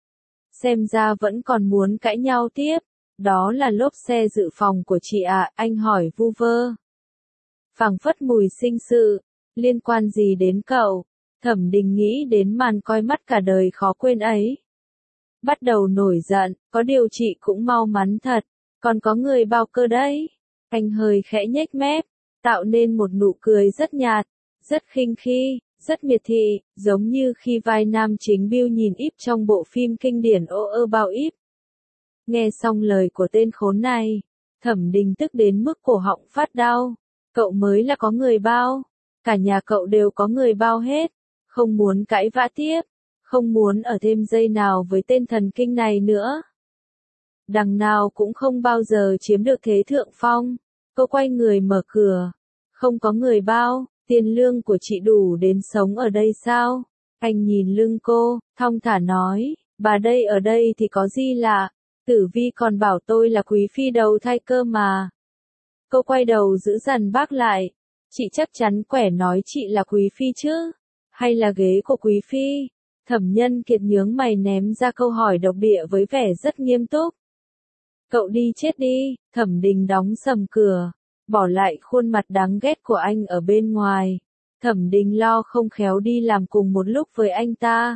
Xem ra vẫn còn muốn cãi nhau tiếp, đó là lốp xe dự phòng của chị ạ, à, anh hỏi vu vơ. Phảng phất mùi sinh sự, liên quan gì đến cậu? Thẩm Đình nghĩ đến màn coi mắt cả đời khó quên ấy. Bắt đầu nổi giận, có điều chị cũng mau mắn thật, còn có người bao cơ đấy. Anh hơi khẽ nhếch mép, tạo nên một nụ cười rất nhạt, rất khinh khi, rất miệt thị, giống như khi vai nam chính Bill nhìn Ip trong bộ phim kinh điển All About Ip. Nghe xong lời của tên khốn này, Thẩm Đình tức đến mức cổ họng phát đau. Cậu mới là có người bao, cả nhà cậu đều có người bao hết, không muốn cãi vã tiếp, không muốn ở thêm giây nào với tên thần kinh này nữa. Đằng nào cũng không bao giờ chiếm được thế thượng phong. Cô quay người mở cửa. Không có người bao, tiền lương của chị đủ đến sống ở đây sao? Anh nhìn lưng cô, thong thả nói, bà đây ở đây thì có gì lạ, Tử Vi còn bảo tôi là quý phi đầu thai cơ mà. Cô quay đầu giữ dằn bác lại, chị chắc chắn quẻ nói chị là quý phi chứ, hay là ghế của quý phi? Thẩm Nhân Kiệt nhướng mày ném ra câu hỏi độc địa với vẻ rất nghiêm túc. Cậu đi chết đi, Thẩm Đình đóng sầm cửa, bỏ lại khuôn mặt đáng ghét của anh ở bên ngoài. Thẩm Đình lo không khéo đi làm cùng một lúc với anh ta.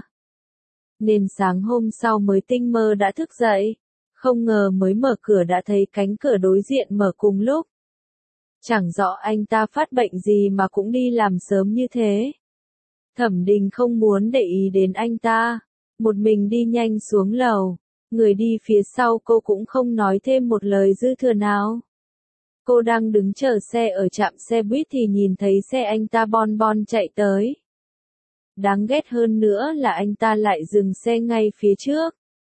Nên sáng hôm sau mới tinh mơ đã thức dậy, không ngờ mới mở cửa đã thấy cánh cửa đối diện mở cùng lúc. Chẳng rõ anh ta phát bệnh gì mà cũng đi làm sớm như thế. Thẩm Đình không muốn để ý đến anh ta, một mình đi nhanh xuống lầu. Người đi phía sau cô cũng không nói thêm một lời dư thừa nào. Cô đang đứng chờ xe ở trạm xe buýt thì nhìn thấy xe anh ta bon bon chạy tới. Đáng ghét hơn nữa là anh ta lại dừng xe ngay phía trước.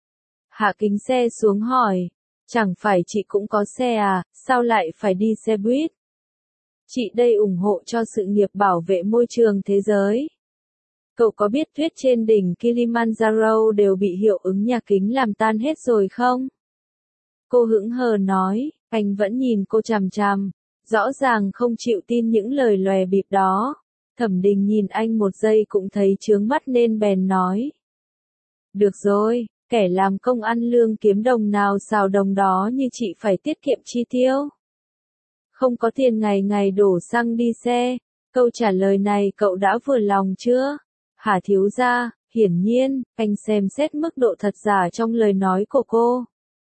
Hạ kính xe xuống hỏi, chẳng phải chị cũng có xe à, sao lại phải đi xe buýt? Chị đây ủng hộ cho sự nghiệp bảo vệ môi trường thế giới. Cậu có biết tuyết trên đỉnh Kilimanjaro đều bị hiệu ứng nhà kính làm tan hết rồi không? Cô hững hờ nói, anh vẫn nhìn cô chằm chằm, rõ ràng không chịu tin những lời lòe bịp đó. Thẩm Đình nhìn anh một giây cũng thấy chướng mắt nên bèn nói. Được rồi, kẻ làm công ăn lương kiếm đồng nào xào đồng đó như chị phải tiết kiệm chi tiêu. Không có tiền ngày ngày đổ xăng đi xe, câu trả lời này cậu đã vừa lòng chưa? Hả thiếu gia, hiển nhiên, anh xem xét mức độ thật giả trong lời nói của cô.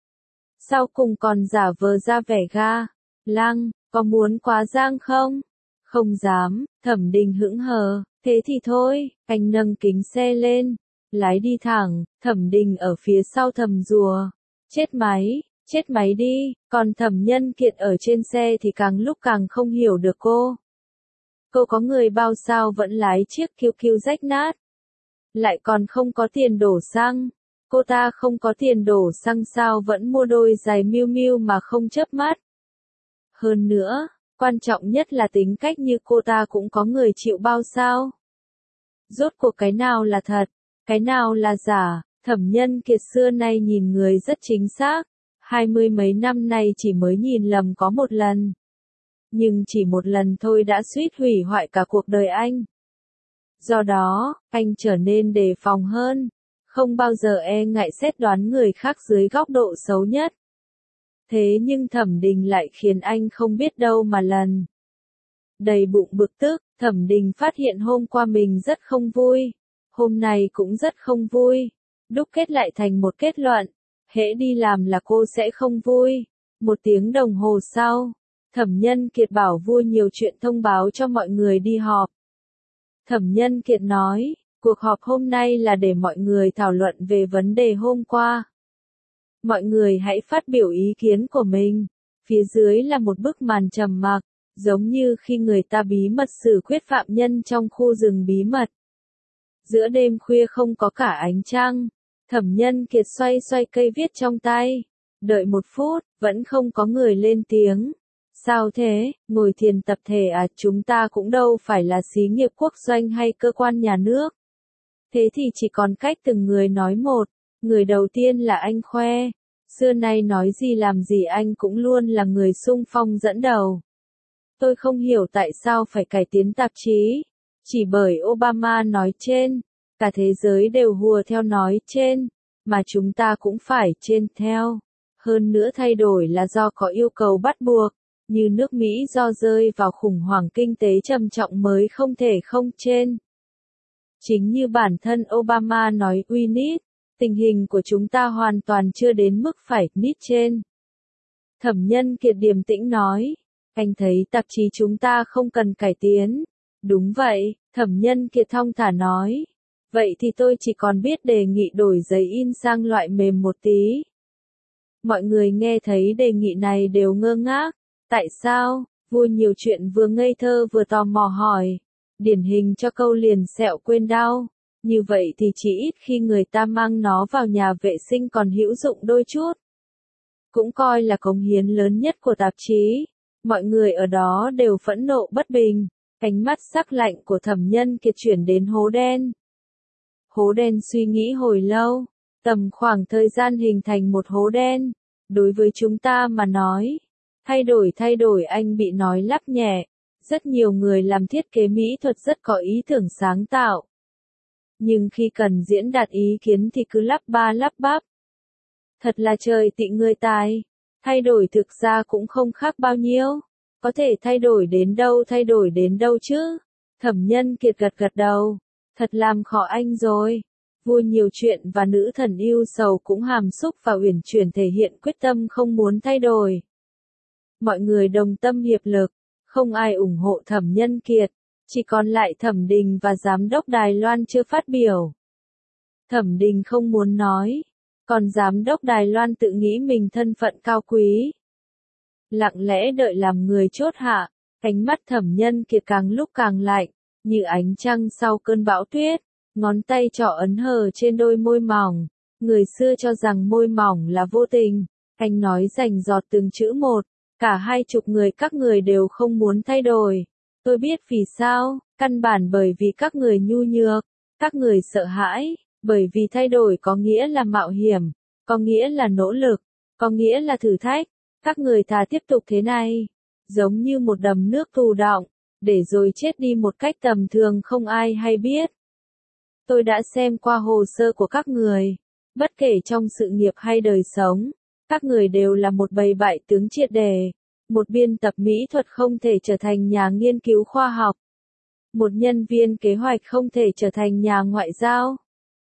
Sau cùng còn giả vờ ra vẻ ga, lăng, có muốn quá giang không? Không dám, Thẩm Đình hững hờ, thế thì thôi, anh nâng kính xe lên, lái đi thẳng, Thẩm Đình ở phía sau thầm rùa, chết máy, chết máy đi, còn Thẩm Nhân Kiệt ở trên xe thì càng lúc càng không hiểu được cô. Cô có người bao sao vẫn lái chiếc kiu kiu rách nát. Lại còn không có tiền đổ xăng. Cô ta không có tiền đổ xăng sao vẫn mua đôi giày Miu Miu mà không chớp mắt. Hơn nữa, quan trọng nhất là tính cách như cô ta cũng có người chịu bao sao. Rốt cuộc cái nào là thật, cái nào là giả, Thẩm Nhân Kiệt xưa nay nhìn người rất chính xác. Hai mươi mấy năm nay chỉ mới nhìn lầm có một lần. Nhưng chỉ một lần thôi đã suýt hủy hoại cả cuộc đời anh. Do đó, anh trở nên đề phòng hơn, không bao giờ e ngại xét đoán người khác dưới góc độ xấu nhất. Thế nhưng Thẩm Đình lại khiến anh không biết đâu mà lần. Đầy bụng bực tức, Thẩm Đình phát hiện hôm qua mình rất không vui. Hôm nay cũng rất không vui. Đúc kết lại thành một kết luận. Hễ đi làm là cô sẽ không vui. Một tiếng đồng hồ sau, Thẩm Nhân Kiệt bảo vua nhiều chuyện thông báo cho mọi người đi họp. Thẩm Nhân Kiệt nói, cuộc họp hôm nay là để mọi người thảo luận về vấn đề hôm qua. Mọi người hãy phát biểu ý kiến của mình. Phía dưới là một bức màn trầm mặc, giống như khi người ta bí mật xử quyết phạm nhân trong khu rừng bí mật. Giữa đêm khuya không có cả ánh trăng, Thẩm Nhân Kiệt xoay xoay cây viết trong tay. Đợi một phút, vẫn không có người lên tiếng. Sao thế, ngồi thiền tập thể à, chúng ta cũng đâu phải là xí nghiệp quốc doanh hay cơ quan nhà nước. Thế thì chỉ còn cách từng người nói một. Người đầu tiên là anh Khoe. Xưa nay nói gì làm gì anh cũng luôn là người xung phong dẫn đầu. Tôi không hiểu tại sao phải cải tiến tạp chí. Chỉ bởi Obama nói trên, cả thế giới đều hùa theo nói trên, mà chúng ta cũng phải trên theo. Hơn nữa thay đổi là do có yêu cầu bắt buộc, như nước Mỹ do rơi vào khủng hoảng kinh tế trầm trọng mới không thể không trên. Chính như bản thân Obama nói we need, tình hình của chúng ta hoàn toàn chưa đến mức phải need trên. Thẩm Nhân Kiệt điềm tĩnh nói, anh thấy tạp chí chúng ta không cần cải tiến. Đúng vậy, Thẩm Nhân Kiệt thong thả nói. Vậy thì tôi chỉ còn biết đề nghị đổi giấy in sang loại mềm một tí. Mọi người nghe thấy đề nghị này đều ngơ ngác. Tại sao? Vua nhiều chuyện vừa ngây thơ vừa tò mò hỏi. Điển hình cho câu liền sẹo quên đau. Như vậy thì chỉ ít khi người ta mang nó vào nhà vệ sinh còn hữu dụng đôi chút. Cũng coi là cống hiến lớn nhất của tạp chí. Mọi người ở đó đều phẫn nộ bất bình. Ánh mắt sắc lạnh của Thẩm Nhân Kiệt chuyển đến hố đen. Hố đen suy nghĩ hồi lâu. Tầm khoảng thời gian hình thành một hố đen. Đối với chúng ta mà nói. Thay đổi thay đổi anh bị nói lắp nhẹ. Rất nhiều người làm thiết kế mỹ thuật rất có ý tưởng sáng tạo. Nhưng khi cần diễn đạt ý kiến thì cứ lắp ba lắp bắp. Thật là trời tị người tài. Thay đổi thực ra cũng không khác bao nhiêu. Có thể thay đổi đến đâu thay đổi đến đâu chứ. Thẩm Nhân Kiệt gật gật đầu. Thật làm khó anh rồi. Vua nhiều chuyện và nữ thần yêu sầu cũng hàm xúc và uyển chuyển thể hiện quyết tâm không muốn thay đổi. Mọi người đồng tâm hiệp lực. Không ai ủng hộ Thẩm Nhân Kiệt. Chỉ còn lại Thẩm Đình và Giám đốc Đài Loan chưa phát biểu. Thẩm Đình không muốn nói. Còn Giám đốc Đài Loan tự nghĩ mình thân phận cao quý. Lặng lẽ đợi làm người chốt hạ. Ánh mắt Thẩm Nhân Kiệt càng lúc càng lạnh. Như ánh trăng sau cơn bão tuyết. Ngón tay trỏ ấn hờ trên đôi môi mỏng. Người xưa cho rằng môi mỏng là vô tình. Anh nói rành giọt từng chữ một. Cả hai chục người các người đều không muốn thay đổi. Tôi biết vì sao, căn bản bởi vì các người nhu nhược, các người sợ hãi, bởi vì thay đổi có nghĩa là mạo hiểm, có nghĩa là nỗ lực, có nghĩa là thử thách. Các người thà tiếp tục thế này, giống như một đầm nước tù đọng, để rồi chết đi một cách tầm thường không ai hay biết. Tôi đã xem qua hồ sơ của các người, bất kể trong sự nghiệp hay đời sống, các người đều là một bầy bại tướng triệt đề. Một biên tập mỹ thuật không thể trở thành nhà nghiên cứu khoa học. Một nhân viên kế hoạch không thể trở thành nhà ngoại giao.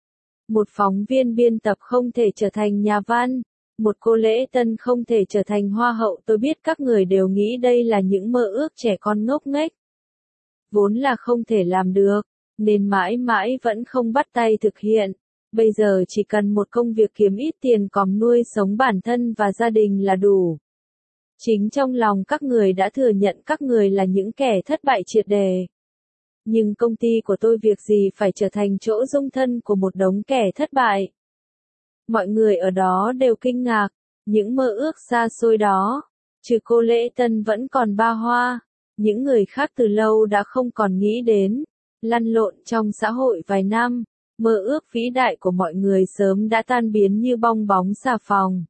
Một phóng viên biên tập không thể trở thành nhà văn. Một cô lễ tân không thể trở thành hoa hậu. Tôi biết các người đều nghĩ đây là những mơ ước trẻ con ngốc nghếch. Vốn là không thể làm được, nên mãi mãi vẫn không bắt tay thực hiện. Bây giờ chỉ cần một công việc kiếm ít tiền còm nuôi sống bản thân và gia đình là đủ. Chính trong lòng các người đã thừa nhận các người là những kẻ thất bại triệt đề. Nhưng công ty của tôi việc gì phải trở thành chỗ dung thân của một đống kẻ thất bại. Mọi người ở đó đều kinh ngạc, những mơ ước xa xôi đó, trừ cô Lễ Tân vẫn còn ba hoa, những người khác từ lâu đã không còn nghĩ đến, lăn lộn trong xã hội vài năm, mơ ước vĩ đại của mọi người sớm đã tan biến như bong bóng xà phòng.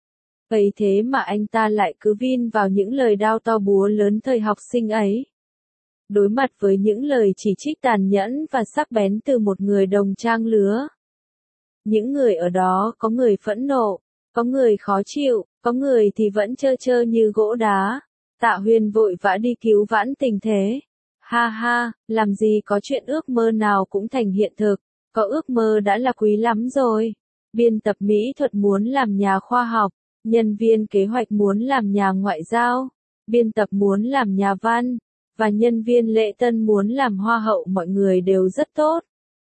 Vậy thế mà anh ta lại cứ vin vào những lời đao to búa lớn thời học sinh ấy. Đối mặt với những lời chỉ trích tàn nhẫn và sắc bén từ một người đồng trang lứa. Những người ở đó có người phẫn nộ, có người khó chịu, có người thì vẫn trơ trơ như gỗ đá. Tạ Huyền vội vã đi cứu vãn tình thế. Ha ha, làm gì có chuyện ước mơ nào cũng thành hiện thực, có ước mơ đã là quý lắm rồi. Biên tập mỹ thuật muốn làm nhà khoa học, nhân viên kế hoạch muốn làm nhà ngoại giao, biên tập muốn làm nhà văn, và nhân viên lễ tân muốn làm hoa hậu, mọi người đều rất tốt.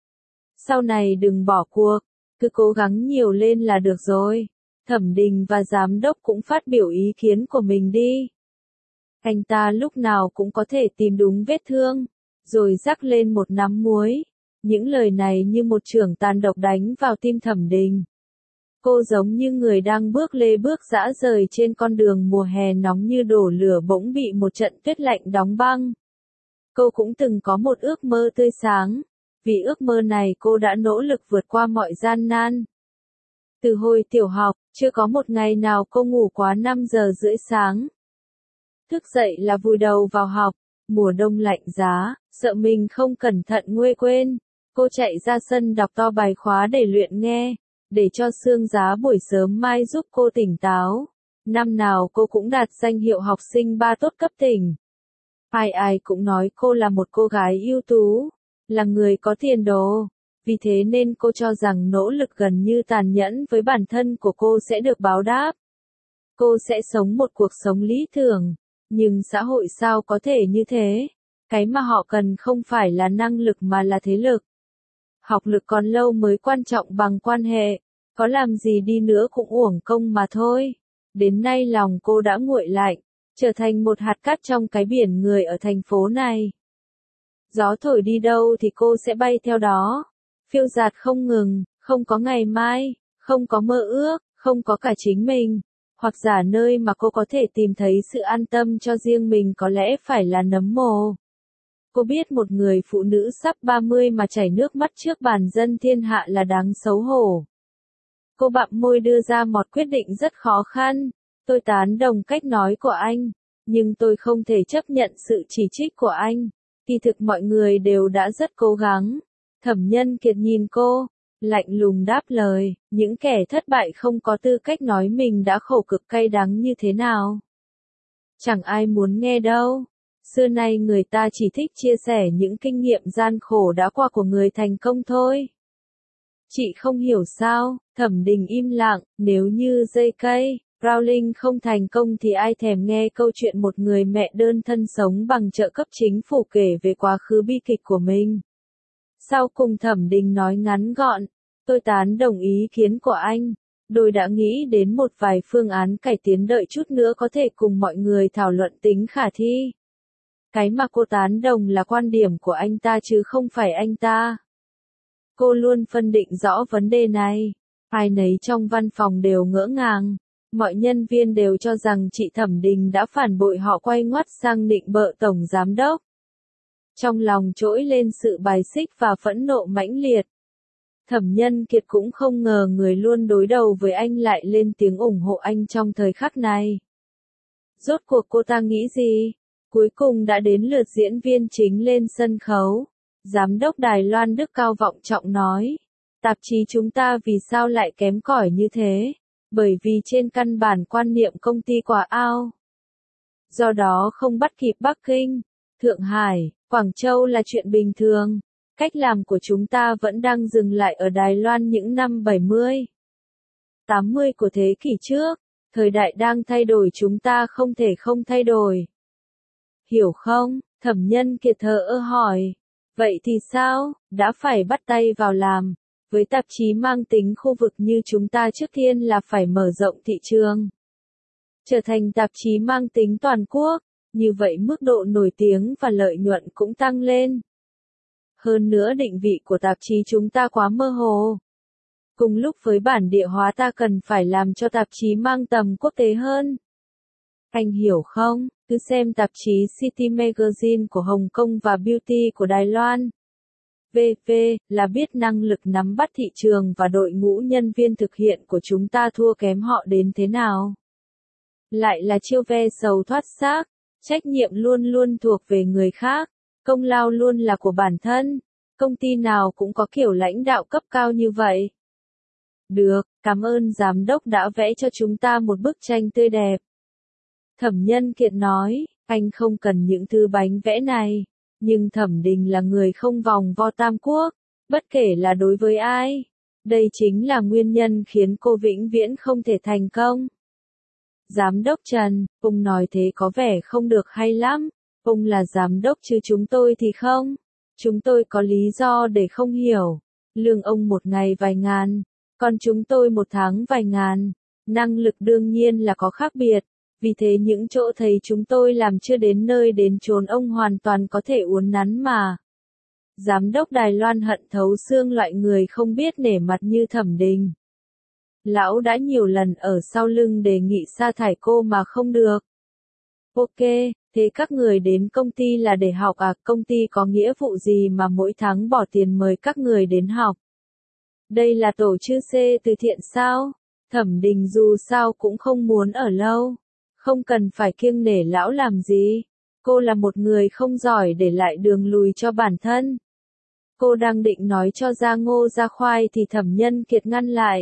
Sau này đừng bỏ cuộc, cứ cố gắng nhiều lên là được rồi. Thẩm Đình và giám đốc cũng phát biểu ý kiến của mình đi. Anh ta lúc nào cũng có thể tìm đúng vết thương, rồi rắc lên một nắm muối. Những lời này như một chưởng tàn độc đánh vào tim Thẩm Đình. Cô giống như người đang bước lê bước dã rời trên con đường mùa hè nóng như đổ lửa bỗng bị một trận tuyết lạnh đóng băng. Cô cũng từng có một ước mơ tươi sáng. Vì ước mơ này cô đã nỗ lực vượt qua mọi gian nan. Từ hồi tiểu học, chưa có một ngày nào cô ngủ quá năm giờ rưỡi sáng. Thức dậy là vùi đầu vào học, mùa đông lạnh giá, sợ mình không cẩn thận nguôi quên. Cô chạy ra sân đọc to bài khóa để luyện nghe, để cho sương giá buổi sớm mai giúp cô tỉnh táo. Năm nào cô cũng đạt danh hiệu học sinh ba tốt cấp tỉnh. Ai ai cũng nói cô là một cô gái ưu tú, là người có tiền đồ. Vì thế nên cô cho rằng nỗ lực gần như tàn nhẫn với bản thân của cô sẽ được báo đáp. Cô sẽ sống một cuộc sống lý tưởng. Nhưng xã hội sao có thể như thế? Cái mà họ cần không phải là năng lực mà là thế lực. Học lực còn lâu mới quan trọng bằng quan hệ. Có làm gì đi nữa cũng uổng công mà thôi. Đến nay lòng cô đã nguội lạnh, trở thành một hạt cát trong cái biển người ở thành phố này. Gió thổi đi đâu thì cô sẽ bay theo đó. Phiêu dạt không ngừng, không có ngày mai, không có mơ ước, không có cả chính mình. Hoặc giả nơi mà cô có thể tìm thấy sự an tâm cho riêng mình có lẽ phải là nấm mồ. Cô biết một người phụ nữ sắp ba mươi mà chảy nước mắt trước bàn dân thiên hạ là đáng xấu hổ. Cô bặm môi đưa ra một quyết định rất khó khăn. Tôi tán đồng cách nói của anh, nhưng tôi không thể chấp nhận sự chỉ trích của anh. Kỳ thực mọi người đều đã rất cố gắng. Thẩm Nhân Kiệt nhìn cô, lạnh lùng đáp lời, những kẻ thất bại không có tư cách nói mình đã khổ cực cay đắng như thế nào. Chẳng ai muốn nghe đâu. Xưa nay người ta chỉ thích chia sẻ những kinh nghiệm gian khổ đã qua của người thành công thôi. Chị không hiểu sao, Thẩm Đình im lặng, nếu như gi ca. Rowling không thành công thì ai thèm nghe câu chuyện một người mẹ đơn thân sống bằng trợ cấp chính phủ kể về quá khứ bi kịch của mình. Sau cùng Thẩm Đình nói ngắn gọn, tôi tán đồng ý kiến của anh. Tôi đã nghĩ đến một vài phương án cải tiến, đợi chút nữa có thể cùng mọi người thảo luận tính khả thi. Cái mà cô tán đồng là quan điểm của anh ta chứ không phải anh ta. Cô luôn phân định rõ vấn đề này. Ai nấy trong văn phòng đều ngỡ ngàng. Mọi nhân viên đều cho rằng chị Thẩm Đình đã phản bội họ, quay ngoắt sang định bợ tổng giám đốc. Trong lòng trỗi lên sự bài xích và phẫn nộ mãnh liệt. Thẩm Nhân Kiệt cũng không ngờ người luôn đối đầu với anh lại lên tiếng ủng hộ anh trong thời khắc này. Rốt cuộc cô ta nghĩ gì? Cuối cùng đã đến lượt diễn viên chính lên sân khấu. Giám đốc Đài Loan đức cao vọng trọng nói, tạp chí chúng ta vì sao lại kém cỏi như thế? Bởi vì trên căn bản quan niệm công ty quả ao. Do đó không bắt kịp Bắc Kinh, Thượng Hải, Quảng Châu là chuyện bình thường. Cách làm của chúng ta vẫn đang dừng lại ở Đài Loan những năm bảy mươi, tám mươi của thế kỷ trước. Thời đại đang thay đổi, chúng ta không thể không thay đổi. Hiểu không? Thẩm Nhân Kiệt thờ ơ hỏi. Vậy thì sao? Đã phải bắt tay vào làm. Với tạp chí mang tính khu vực như chúng ta, trước tiên là phải mở rộng thị trường. Trở thành tạp chí mang tính toàn quốc. Như vậy mức độ nổi tiếng và lợi nhuận cũng tăng lên. Hơn nữa định vị của tạp chí chúng ta quá mơ hồ. Cùng lúc với bản địa hóa, ta cần phải làm cho tạp chí mang tầm quốc tế hơn. Anh hiểu không? Cứ xem tạp chí City Magazine của Hồng Kông và Beauty của Đài Loan. vê vê là biết năng lực nắm bắt thị trường và đội ngũ nhân viên thực hiện của chúng ta thua kém họ đến thế nào. Lại là chiêu ve sầu thoát xác, trách nhiệm luôn luôn thuộc về người khác, công lao luôn là của bản thân. Công ty nào cũng có kiểu lãnh đạo cấp cao như vậy. Được, cảm ơn giám đốc đã vẽ cho chúng ta một bức tranh tươi đẹp. Thẩm Nhân Kiệt nói, anh không cần những thứ bánh vẽ này, nhưng Thẩm Đình là người không vòng vo tam quốc, bất kể là đối với ai. Đây chính là nguyên nhân khiến cô vĩnh viễn không thể thành công. Giám đốc Trần, ông nói thế có vẻ không được hay lắm, ông là giám đốc chứ chúng tôi thì không. Chúng tôi có lý do để không hiểu. Lương ông một ngày vài ngàn, còn chúng tôi một tháng vài ngàn. Năng lực đương nhiên là có khác biệt, vì thế những chỗ thấy chúng tôi làm chưa đến nơi đến chốn ông hoàn toàn có thể uốn nắn mà. Giám đốc Đài Loan hận thấu xương loại người không biết nể mặt như Thẩm Đình. Lão đã nhiều lần ở sau lưng đề nghị sa thải cô mà không được. Ok, thế các người đến công ty là để học à? Công ty có nghĩa vụ gì mà mỗi tháng bỏ tiền mời các người đến học? Đây là tổ chức C từ thiện sao? Thẩm Đình dù sao cũng không muốn ở lâu. Không cần phải kiêng nể lão làm gì. Cô là một người không giỏi để lại đường lùi cho bản thân. Cô đang định nói cho ra ngô ra khoai thì Thẩm Nhân Kiệt ngăn lại.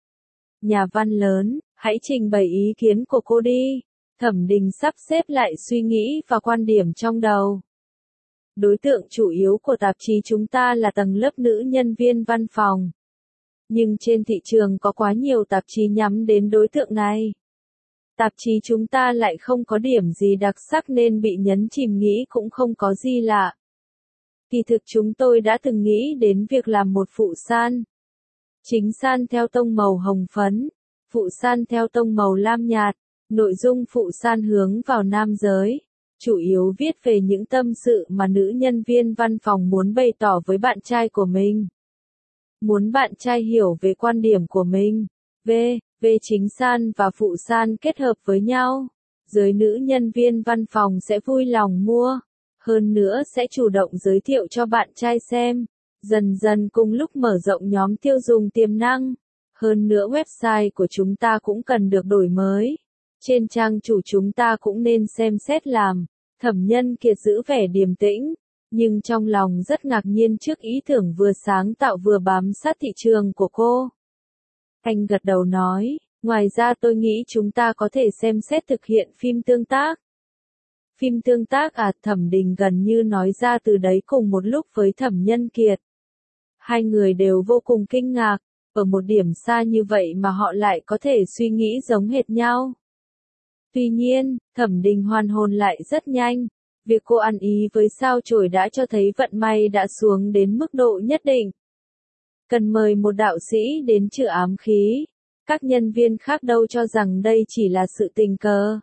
Nhà văn lớn, hãy trình bày ý kiến của cô đi. Thẩm Đình sắp xếp lại suy nghĩ và quan điểm trong đầu. Đối tượng chủ yếu của tạp chí chúng ta là tầng lớp nữ nhân viên văn phòng. Nhưng trên thị trường có quá nhiều tạp chí nhắm đến đối tượng này. Tạp chí chúng ta lại không có điểm gì đặc sắc nên bị nhấn chìm nghĩ cũng không có gì lạ. Kỳ thực chúng tôi đã từng nghĩ đến việc làm một phụ san. Chính san theo tông màu hồng phấn, phụ san theo tông màu lam nhạt. Nội dung phụ san hướng vào nam giới, chủ yếu viết về những tâm sự mà nữ nhân viên văn phòng muốn bày tỏ với bạn trai của mình. Muốn bạn trai hiểu về quan điểm của mình. V. V chính san và phụ san kết hợp với nhau. Giới nữ nhân viên văn phòng sẽ vui lòng mua. Hơn nữa sẽ chủ động giới thiệu cho bạn trai xem. Dần dần cùng lúc mở rộng nhóm tiêu dùng tiềm năng. Hơn nữa website của chúng ta cũng cần được đổi mới. Trên trang chủ chúng ta cũng nên xem xét làm. Thẩm Nhân Kiệt giữ vẻ điềm tĩnh, nhưng trong lòng rất ngạc nhiên trước ý tưởng vừa sáng tạo vừa bám sát thị trường của cô. Anh gật đầu nói, ngoài ra tôi nghĩ chúng ta có thể xem xét thực hiện phim tương tác. Phim tương tác à? Thẩm Đình gần như nói ra từ đấy cùng một lúc với Thẩm Nhân Kiệt. Hai người đều vô cùng kinh ngạc, ở một điểm xa như vậy mà họ lại có thể suy nghĩ giống hệt nhau. Tuy nhiên, Thẩm Đình hoàn hồn lại rất nhanh. Việc cô ăn ý với sao chổi đã cho thấy vận may đã xuống đến mức độ nhất định. Cần mời một đạo sĩ đến trừ ám khí. Các nhân viên khác đâu cho rằng đây chỉ là sự tình cờ.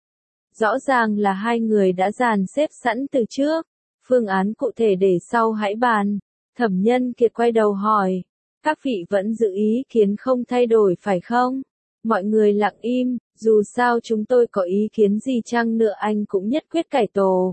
Rõ ràng là hai người đã dàn xếp sẵn từ trước. Phương án cụ thể để sau hãy bàn. Thẩm Nhân Kiệt quay đầu hỏi. Các vị vẫn giữ ý kiến không thay đổi phải không? Mọi người lặng im, dù sao chúng tôi có ý kiến gì chăng nữa anh cũng nhất quyết cải tổ.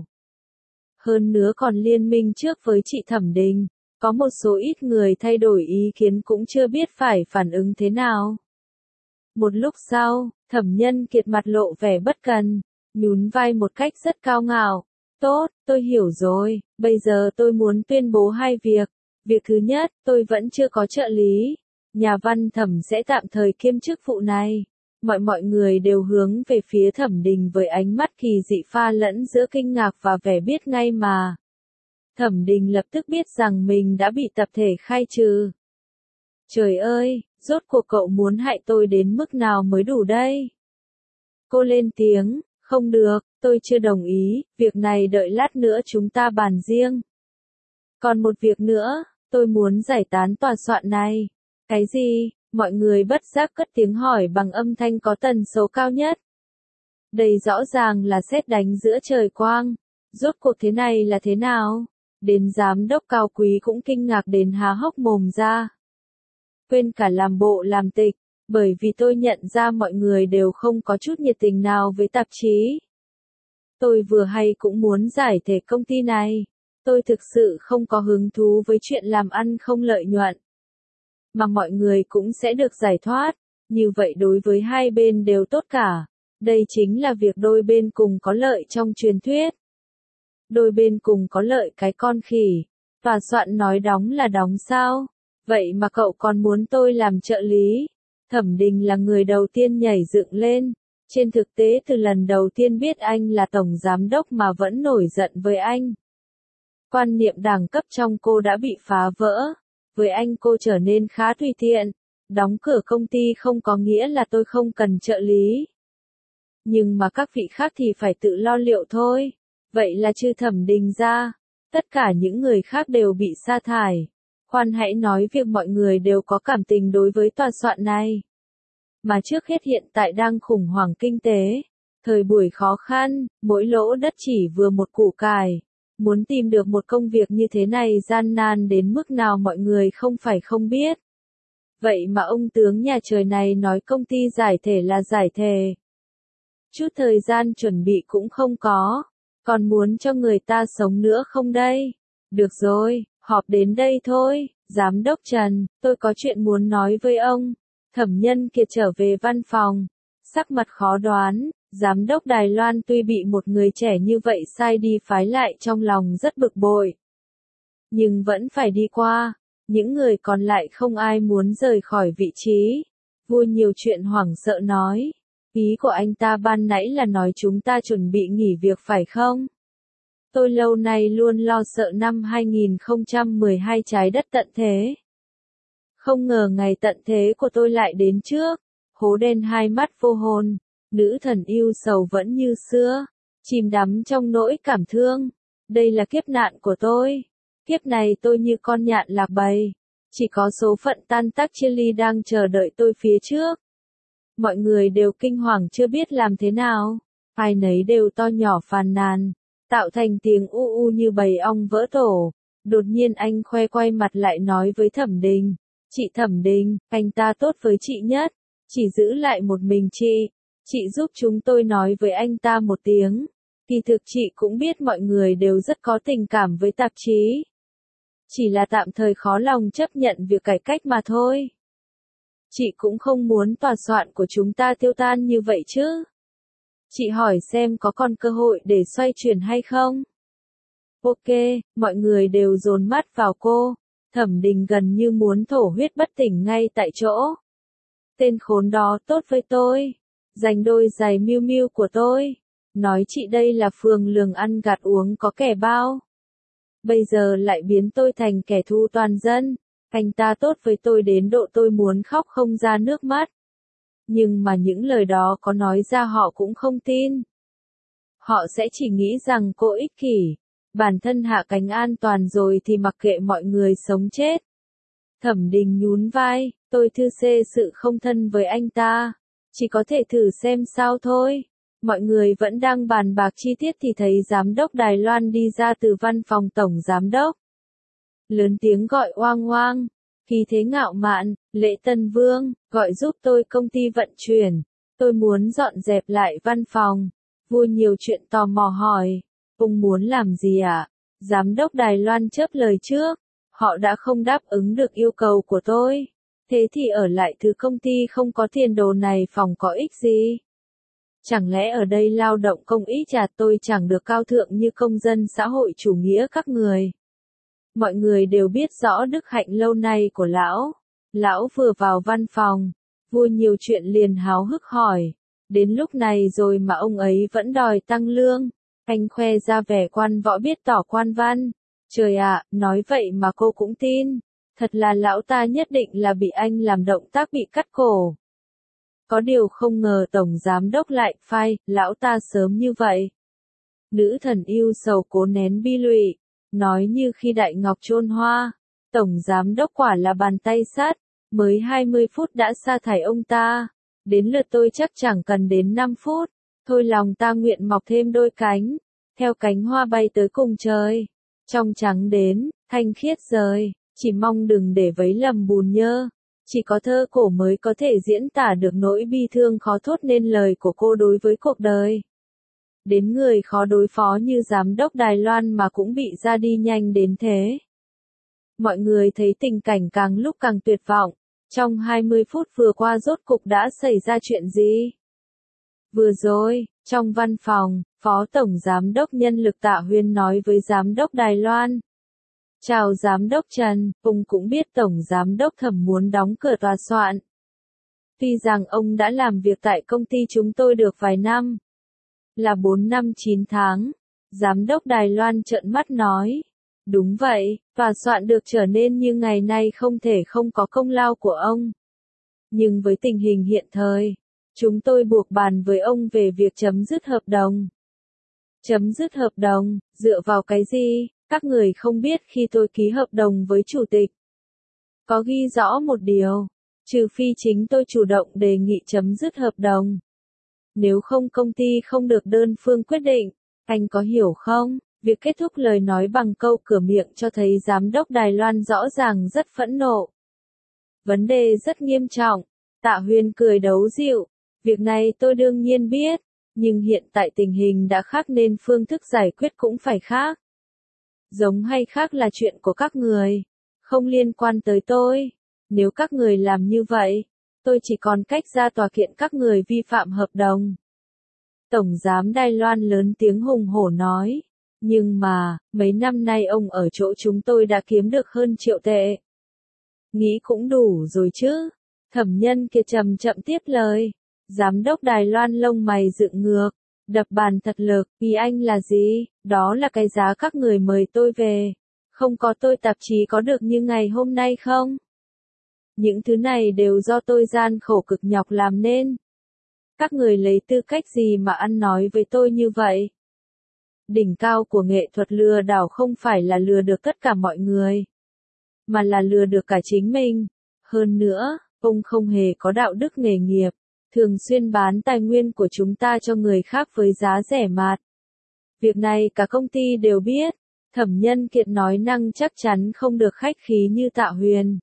Hơn nữa còn liên minh trước với chị Thẩm Đình, có một số ít người thay đổi ý kiến cũng chưa biết phải phản ứng thế nào. Một lúc sau, Thẩm Nhân Kiệt mặt lộ vẻ bất cần, nhún vai một cách rất cao ngạo. Tốt, tôi hiểu rồi, bây giờ tôi muốn tuyên bố hai việc. Việc thứ nhất, tôi vẫn chưa có trợ lý. Nhà văn Thẩm sẽ tạm thời kiêm chức vụ này. Mọi mọi người đều hướng về phía Thẩm Đình với ánh mắt kỳ dị pha lẫn giữa kinh ngạc và vẻ biết ngay mà. Thẩm Đình lập tức biết rằng mình đã bị tập thể khai trừ. Trời ơi, rốt cuộc cậu muốn hại tôi đến mức nào mới đủ đây? Cô lên tiếng, không được, tôi chưa đồng ý, việc này đợi lát nữa chúng ta bàn riêng. Còn một việc nữa, tôi muốn giải tán tòa soạn này. Cái gì? Mọi người bất giác cất tiếng hỏi bằng âm thanh có tần số cao nhất. Đây rõ ràng là sét đánh giữa trời quang. Rốt cuộc thế này là thế nào? Đến giám đốc cao quý cũng kinh ngạc đến há hốc mồm ra. Quên cả làm bộ làm tịch, bởi vì tôi nhận ra mọi người đều không có chút nhiệt tình nào với tạp chí. Tôi vừa hay cũng muốn giải thể công ty này. Tôi thực sự không có hứng thú với chuyện làm ăn không lợi nhuận. Mà mọi người cũng sẽ được giải thoát. Như vậy đối với hai bên đều tốt cả. Đây chính là việc đôi bên cùng có lợi trong truyền thuyết. Đôi bên cùng có lợi cái con khỉ. Tòa soạn nói đóng là đóng sao? Vậy mà cậu còn muốn tôi làm trợ lý? Thẩm Đình là người đầu tiên nhảy dựng lên. Trên thực tế từ lần đầu tiên biết anh là tổng giám đốc mà vẫn nổi giận với anh. Quan niệm đẳng cấp trong cô đã bị phá vỡ. Với anh cô trở nên khá tùy tiện. Đóng cửa công ty không có nghĩa là tôi không cần trợ lý. Nhưng mà các vị khác thì phải tự lo liệu thôi. Vậy là trừ Thẩm Đình ra, tất cả những người khác đều bị sa thải. Khoan hãy nói việc mọi người đều có cảm tình đối với tòa soạn này. Mà trước hết hiện tại đang khủng hoảng kinh tế. Thời buổi khó khăn, mỗi lỗ đất chỉ vừa một củ cải. Muốn tìm được một công việc như thế này gian nan đến mức nào mọi người không phải không biết. Vậy mà ông tướng nhà trời này nói công ty giải thể là giải thể. Chút thời gian chuẩn bị cũng không có. Còn muốn cho người ta sống nữa không đây? Được rồi, họp đến đây thôi. Giám đốc Trần, tôi có chuyện muốn nói với ông. Thẩm Nhân Kiệt trở về văn phòng. Sắc mặt khó đoán, giám đốc Đài Loan tuy bị một người trẻ như vậy sai đi phái lại trong lòng rất bực bội. Nhưng vẫn phải đi qua. Những người còn lại không ai muốn rời khỏi vị trí. Vua nhiều chuyện hoảng sợ nói. Ý của anh ta ban nãy là nói chúng ta chuẩn bị nghỉ việc phải không? Tôi lâu nay luôn lo sợ năm hai nghìn không trăm mười hai trái đất tận thế. Không ngờ ngày tận thế của tôi lại đến trước. Hố đen hai mắt vô hồn. Nữ thần yêu sầu vẫn như xưa. Chìm đắm trong nỗi cảm thương. Đây là kiếp nạn của tôi. Kiếp này tôi như con nhạn lạc bầy. Chỉ có số phận tan tác chia ly đang chờ đợi tôi phía trước. Mọi người đều kinh hoàng chưa biết làm thế nào. Ai nấy đều to nhỏ phàn nàn. Tạo thành tiếng u u như bầy ong vỡ tổ. Đột nhiên anh khoe quay mặt lại nói với Thẩm Đình. Chị Thẩm Đình, anh ta tốt với chị nhất. Chỉ giữ lại một mình chị. Chị giúp chúng tôi nói với anh ta một tiếng. Kỳ thực chị cũng biết mọi người đều rất có tình cảm với tạp chí. Chỉ là tạm thời khó lòng chấp nhận việc cải cách mà thôi. Chị cũng không muốn tòa soạn của chúng ta tiêu tan như vậy chứ. Chị hỏi xem có còn cơ hội để xoay chuyển hay không? Ok, mọi người đều dồn mắt vào cô. Thẩm Đình gần như muốn thổ huyết bất tỉnh ngay tại chỗ. Tên khốn đó tốt với tôi. Giành đôi giày Miu Miu của tôi. Nói chị đây là phường lường ăn gạt uống có kẻ bao. Bây giờ lại biến tôi thành kẻ thù toàn dân. Anh ta tốt với tôi đến độ tôi muốn khóc không ra nước mắt. Nhưng mà những lời đó có nói ra họ cũng không tin. Họ sẽ chỉ nghĩ rằng cô ích kỷ. Bản thân hạ cánh an toàn rồi thì mặc kệ mọi người sống chết. Thẩm Đình nhún vai, tôi thư xê sự không thân với anh ta. Chỉ có thể thử xem sao thôi. Mọi người vẫn đang bàn bạc chi tiết thì thấy giám đốc Đài Loan đi ra từ văn phòng tổng giám đốc. Lớn tiếng gọi oang oang. Khí thế ngạo mạn, Lễ Tân Vương, gọi giúp tôi công ty vận chuyển. Tôi muốn dọn dẹp lại văn phòng. Vua nhiều chuyện tò mò hỏi. Ông muốn làm gì ạ? À? Giám đốc Đài Loan chớp lời trước. Họ đã không đáp ứng được yêu cầu của tôi. Thế thì ở lại thứ công ty không có tiền đồ này phòng có ích gì? Chẳng lẽ ở đây lao động công ích chả tôi chẳng được cao thượng như công dân xã hội chủ nghĩa các người? Mọi người đều biết rõ đức hạnh lâu nay của lão. Lão vừa vào văn phòng. Vua nhiều chuyện liền háo hức hỏi. Đến lúc này rồi mà ông ấy vẫn đòi tăng lương. Anh khoe ra vẻ quan võ biết tỏ quan văn. Trời ạ, nói vậy mà cô cũng tin. Thật là lão ta nhất định là bị anh làm động tác bị cắt cổ. Có điều không ngờ tổng giám đốc lại phai, lão ta sớm như vậy. Nữ thần yêu sầu cố nén bi lụy, nói như khi đại ngọc chôn hoa. Tổng giám đốc quả là bàn tay sắt, mới hai mươi phút đã sa thải ông ta. Đến lượt tôi chắc chẳng cần đến năm phút. Thôi lòng ta nguyện mọc thêm đôi cánh, theo cánh hoa bay tới cùng trời. Trong trắng đến, thanh khiết rời, chỉ mong đừng để vấy lầm bùn nhơ. Chỉ có thơ cổ mới có thể diễn tả được nỗi bi thương khó thốt nên lời của cô đối với cuộc đời. Đến người khó đối phó như giám đốc Đài Loan mà cũng bị ra đi nhanh đến thế. Mọi người thấy tình cảnh càng lúc càng tuyệt vọng. Trong hai mươi phút vừa qua rốt cục đã xảy ra chuyện gì? Vừa rồi, trong văn phòng, Phó Tổng Giám đốc Nhân lực Tạ Huyên nói với Giám đốc Đài Loan. Chào Giám đốc Trần, ông cũng biết Tổng Giám đốc Thẩm muốn đóng cửa tòa soạn. Tuy rằng ông đã làm việc tại công ty chúng tôi được vài năm, là bốn năm chín tháng, giám đốc Đài Loan trợn mắt nói. Đúng vậy, tòa soạn được trở nên như ngày nay không thể không có công lao của ông. Nhưng với tình hình hiện thời, chúng tôi buộc bàn với ông về việc chấm dứt hợp đồng. Chấm dứt hợp đồng, dựa vào cái gì? Các người không biết khi tôi ký hợp đồng với chủ tịch. Có ghi rõ một điều, trừ phi chính tôi chủ động đề nghị chấm dứt hợp đồng. Nếu không công ty không được đơn phương quyết định, anh có hiểu không? Việc kết thúc lời nói bằng câu cửa miệng cho thấy giám đốc Đài Loan rõ ràng rất phẫn nộ. Vấn đề rất nghiêm trọng, Tạ Huyên cười đấu dịu. Việc này tôi đương nhiên biết, nhưng hiện tại tình hình đã khác nên phương thức giải quyết cũng phải khác. Giống hay khác là chuyện của các người, không liên quan tới tôi. Nếu các người làm như vậy, tôi chỉ còn cách ra tòa kiện các người vi phạm hợp đồng. Tổng giám Đài Loan lớn tiếng hùng hổ nói. Nhưng mà, mấy năm nay ông ở chỗ chúng tôi đã kiếm được hơn triệu tệ. Nghĩ cũng đủ rồi chứ. Thẩm Nhân Kiệt chậm chậm tiếp lời. Giám đốc Đài Loan lông mày dựng ngược, đập bàn thật lực. Ý anh là gì? Đó là cái giá các người mời tôi về. Không có tôi tạp chí có được như ngày hôm nay không? Những thứ này đều do tôi gian khổ cực nhọc làm nên. Các người lấy tư cách gì mà ăn nói với tôi như vậy? Đỉnh cao của nghệ thuật lừa đảo không phải là lừa được tất cả mọi người, mà là lừa được cả chính mình. Hơn nữa, ông không hề có đạo đức nghề nghiệp, thường xuyên bán tài nguyên của chúng ta cho người khác với giá rẻ mạt. Việc này cả công ty đều biết. Thẩm Nhân Kiệt nói năng chắc chắn không được khách khí như Tạ Huyền.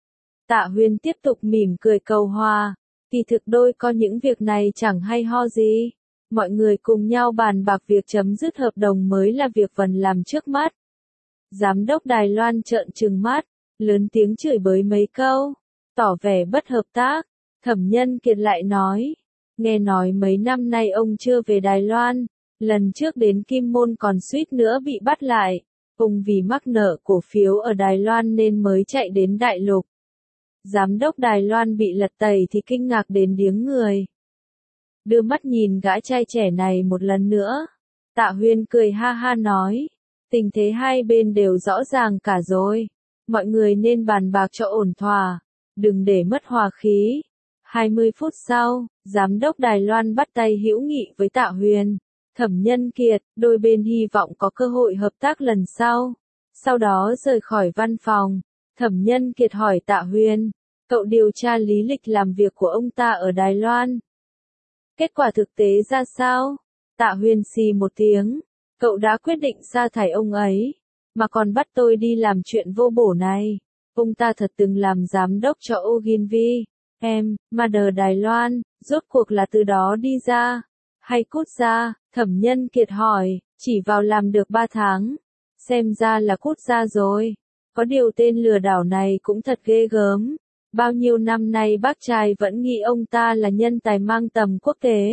Tạ Huyền tiếp tục mỉm cười cầu hòa. Kỳ thực đôi có những việc này chẳng hay ho gì. Mọi người cùng nhau bàn bạc việc chấm dứt hợp đồng mới là việc cần làm trước mắt. Giám đốc Đài Loan trợn trừng mắt, lớn tiếng chửi bới mấy câu, tỏ vẻ bất hợp tác. Thẩm Nhân Kiệt lại nói, nghe nói mấy năm nay ông chưa về Đài Loan, lần trước đến Kim Môn còn suýt nữa bị bắt lại. Ông vì mắc nợ cổ phiếu ở Đài Loan nên mới chạy đến Đại Lục. Giám đốc Đài Loan bị lật tẩy thì kinh ngạc đến điếng người. Đưa mắt nhìn gã trai trẻ này một lần nữa. Tạ Huyên cười ha ha nói. Tình thế hai bên đều rõ ràng cả rồi. Mọi người nên bàn bạc cho ổn thỏa. Đừng để mất hòa khí. hai mươi phút sau, giám đốc Đài Loan bắt tay hữu nghị với Tạ Huyền. Thẩm Nhân Kiệt, đôi bên hy vọng có cơ hội hợp tác lần sau. Sau đó rời khỏi văn phòng. Thẩm Nhân Kiệt hỏi Tạ Huyền. Cậu điều tra lý lịch làm việc của ông ta ở Đài Loan. Kết quả thực tế ra sao? Tạ Huyền xì một tiếng. Cậu đã quyết định sa thải ông ấy, mà còn bắt tôi đi làm chuyện vô bổ này. Ông ta thật từng làm giám đốc cho Ogilvy, em, Mother Đài Loan, rốt cuộc là từ đó đi ra, hay cút ra? Thẩm Nhân Kiệt hỏi, chỉ vào làm được ba tháng. Xem ra là cút ra rồi. Có điều tên lừa đảo này cũng thật ghê gớm. Bao nhiêu năm nay bác trai vẫn nghĩ ông ta là nhân tài mang tầm quốc tế.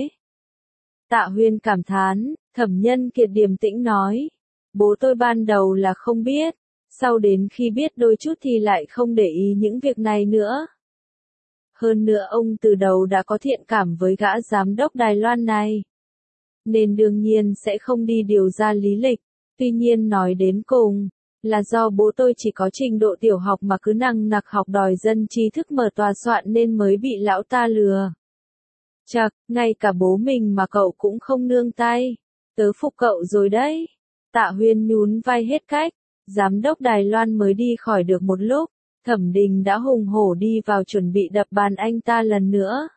Tạ Huyên cảm thán, Thẩm Nhân Kiệt điềm tĩnh nói. Bố tôi ban đầu là không biết, sau đến khi biết đôi chút thì lại không để ý những việc này nữa. Hơn nữa ông từ đầu đã có thiện cảm với gã giám đốc Đài Loan này, nên đương nhiên sẽ không đi điều ra lý lịch. Tuy nhiên nói đến cùng, là do bố tôi chỉ có trình độ tiểu học mà cứ năng nặc học đòi dân trí thức mở tòa soạn nên mới bị lão ta lừa. Chậc, ngay cả bố mình mà cậu cũng không nương tay. Tớ phục cậu rồi đấy. Tạ Huyên nhún vai hết cách. Giám đốc Đài Loan mới đi khỏi được một lúc. Thẩm Đình đã hùng hổ đi vào chuẩn bị đập bàn anh ta lần nữa.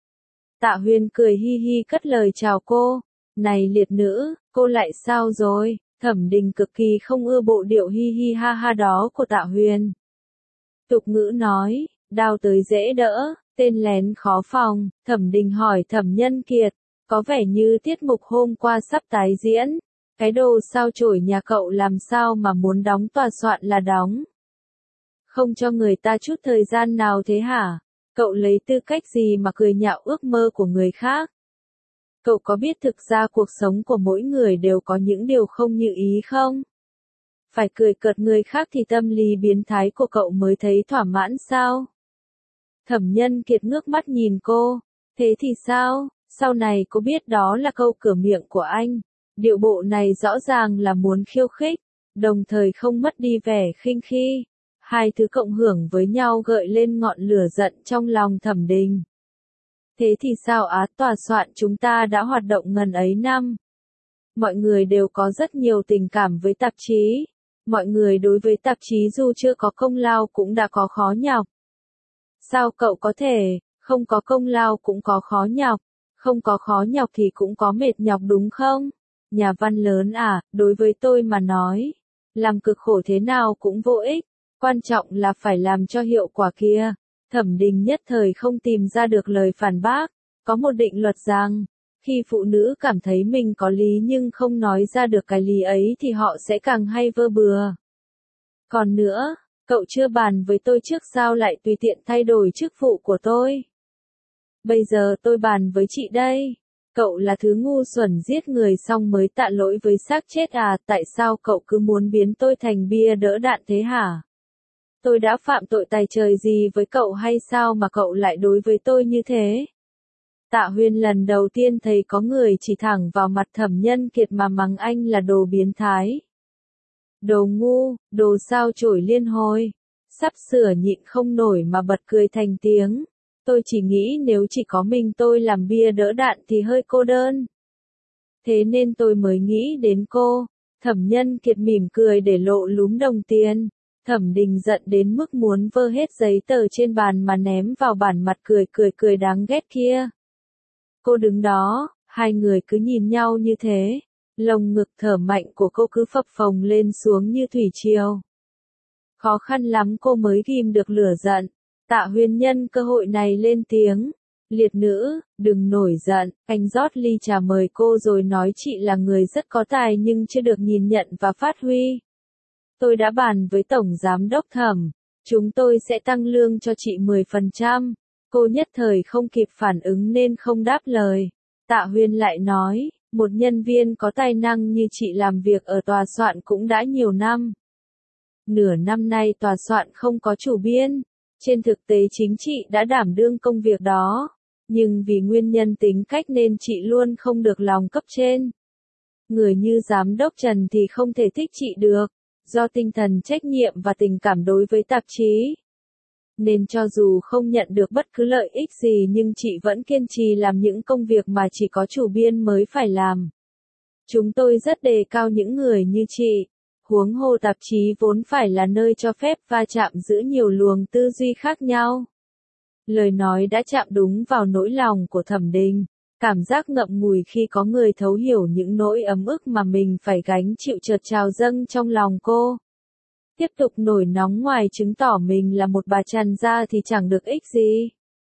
Tạ Huyên cười hi hi cất lời chào cô. Này liệt nữ, cô lại sao rồi? Thẩm Đình cực kỳ không ưa bộ điệu hi hi ha ha đó của Tạ Huyên. Tục ngữ nói, đao tới dễ đỡ, tên lén khó phòng. Thẩm Đình hỏi Thẩm Nhân Kiệt, có vẻ như tiết mục hôm qua sắp tái diễn. Cái đồ sao chổi nhà cậu làm sao mà muốn đóng tòa soạn là đóng? Không cho người ta chút thời gian nào thế hả? Cậu lấy tư cách gì mà cười nhạo ước mơ của người khác? Cậu có biết thực ra cuộc sống của mỗi người đều có những điều không như ý không? Phải cười cợt người khác thì tâm lý biến thái của cậu mới thấy thỏa mãn sao? Thẩm Nhân Kiệt ngước mắt nhìn cô. Thế thì sao? Sau này cô biết đó là câu cửa miệng của anh. Điệu bộ này rõ ràng là muốn khiêu khích, đồng thời không mất đi vẻ khinh khi. Hai thứ cộng hưởng với nhau gợi lên ngọn lửa giận trong lòng Thẩm Đình. Thế thì sao á, tòa soạn chúng ta đã hoạt động ngần ấy năm. Mọi người đều có rất nhiều tình cảm với tạp chí. Mọi người đối với tạp chí dù chưa có công lao cũng đã có khó nhọc. Sao cậu có thể, không có công lao cũng có khó nhọc, không có khó nhọc thì cũng có mệt nhọc đúng không? Nhà văn lớn à, đối với tôi mà nói, làm cực khổ thế nào cũng vô ích, quan trọng là phải làm cho hiệu quả kia. Thẩm Đình nhất thời không tìm ra được lời phản bác, có một định luật rằng, khi phụ nữ cảm thấy mình có lý nhưng không nói ra được cái lý ấy thì họ sẽ càng hay vơ bừa. Còn nữa, cậu chưa bàn với tôi trước sao lại tùy tiện thay đổi chức vụ của tôi? Bây giờ tôi bàn với chị đây. Cậu là thứ ngu xuẩn giết người xong mới tạ lỗi với xác chết à, tại sao cậu cứ muốn biến tôi thành bia đỡ đạn thế hả? Tôi đã phạm tội tày trời gì với cậu hay sao mà cậu lại đối với tôi như thế? Tạ Huyên lần đầu tiên thấy có người chỉ thẳng vào mặt Thẩm Nhân Kiệt mà mắng anh là đồ biến thái. Đồ ngu, đồ sao chổi liên hồi. Sắp sửa nhịn không nổi mà bật cười thành tiếng. Tôi chỉ nghĩ nếu chỉ có mình tôi làm bia đỡ đạn thì hơi cô đơn. Thế nên tôi mới nghĩ đến cô. Thẩm Nhân Kiệt mỉm cười để lộ lúm đồng tiền. Thẩm Đình giận đến mức muốn vơ hết giấy tờ trên bàn mà ném vào bản mặt cười cười cười đáng ghét kia. Cô đứng đó, hai người cứ nhìn nhau như thế. Lồng ngực thở mạnh của cô cứ phập phồng lên xuống như thủy triều. Khó khăn lắm cô mới ghim được lửa giận. Tạ Huyên nhân cơ hội này lên tiếng. Liệt nữ, đừng nổi giận, anh rót ly trà mời cô rồi nói chị là người rất có tài nhưng chưa được nhìn nhận và phát huy. Tôi đã bàn với Tổng Giám đốc Thẩm, chúng tôi sẽ tăng lương cho chị mười phần trăm. Cô nhất thời không kịp phản ứng nên không đáp lời. Tạ Huyên lại nói, một nhân viên có tài năng như chị làm việc ở tòa soạn cũng đã nhiều năm. Nửa năm nay tòa soạn không có chủ biên. Trên thực tế chính chị đã đảm đương công việc đó. Nhưng vì nguyên nhân tính cách nên chị luôn không được lòng cấp trên. Người như Giám đốc Trần thì không thể thích chị được. Do tinh thần trách nhiệm và tình cảm đối với tạp chí. Nên cho dù không nhận được bất cứ lợi ích gì nhưng chị vẫn kiên trì làm những công việc mà chỉ có chủ biên mới phải làm. Chúng tôi rất đề cao những người như chị. Huống hồ tạp chí vốn phải là nơi cho phép va chạm giữa nhiều luồng tư duy khác nhau. Lời nói đã chạm đúng vào nỗi lòng của Thẩm Đình. Cảm giác ngậm ngùi khi có người thấu hiểu những nỗi ấm ức mà mình phải gánh chịu chợt trào dâng trong lòng cô. Tiếp tục nổi nóng ngoài chứng tỏ mình là một bà tràn ra thì chẳng được ích gì.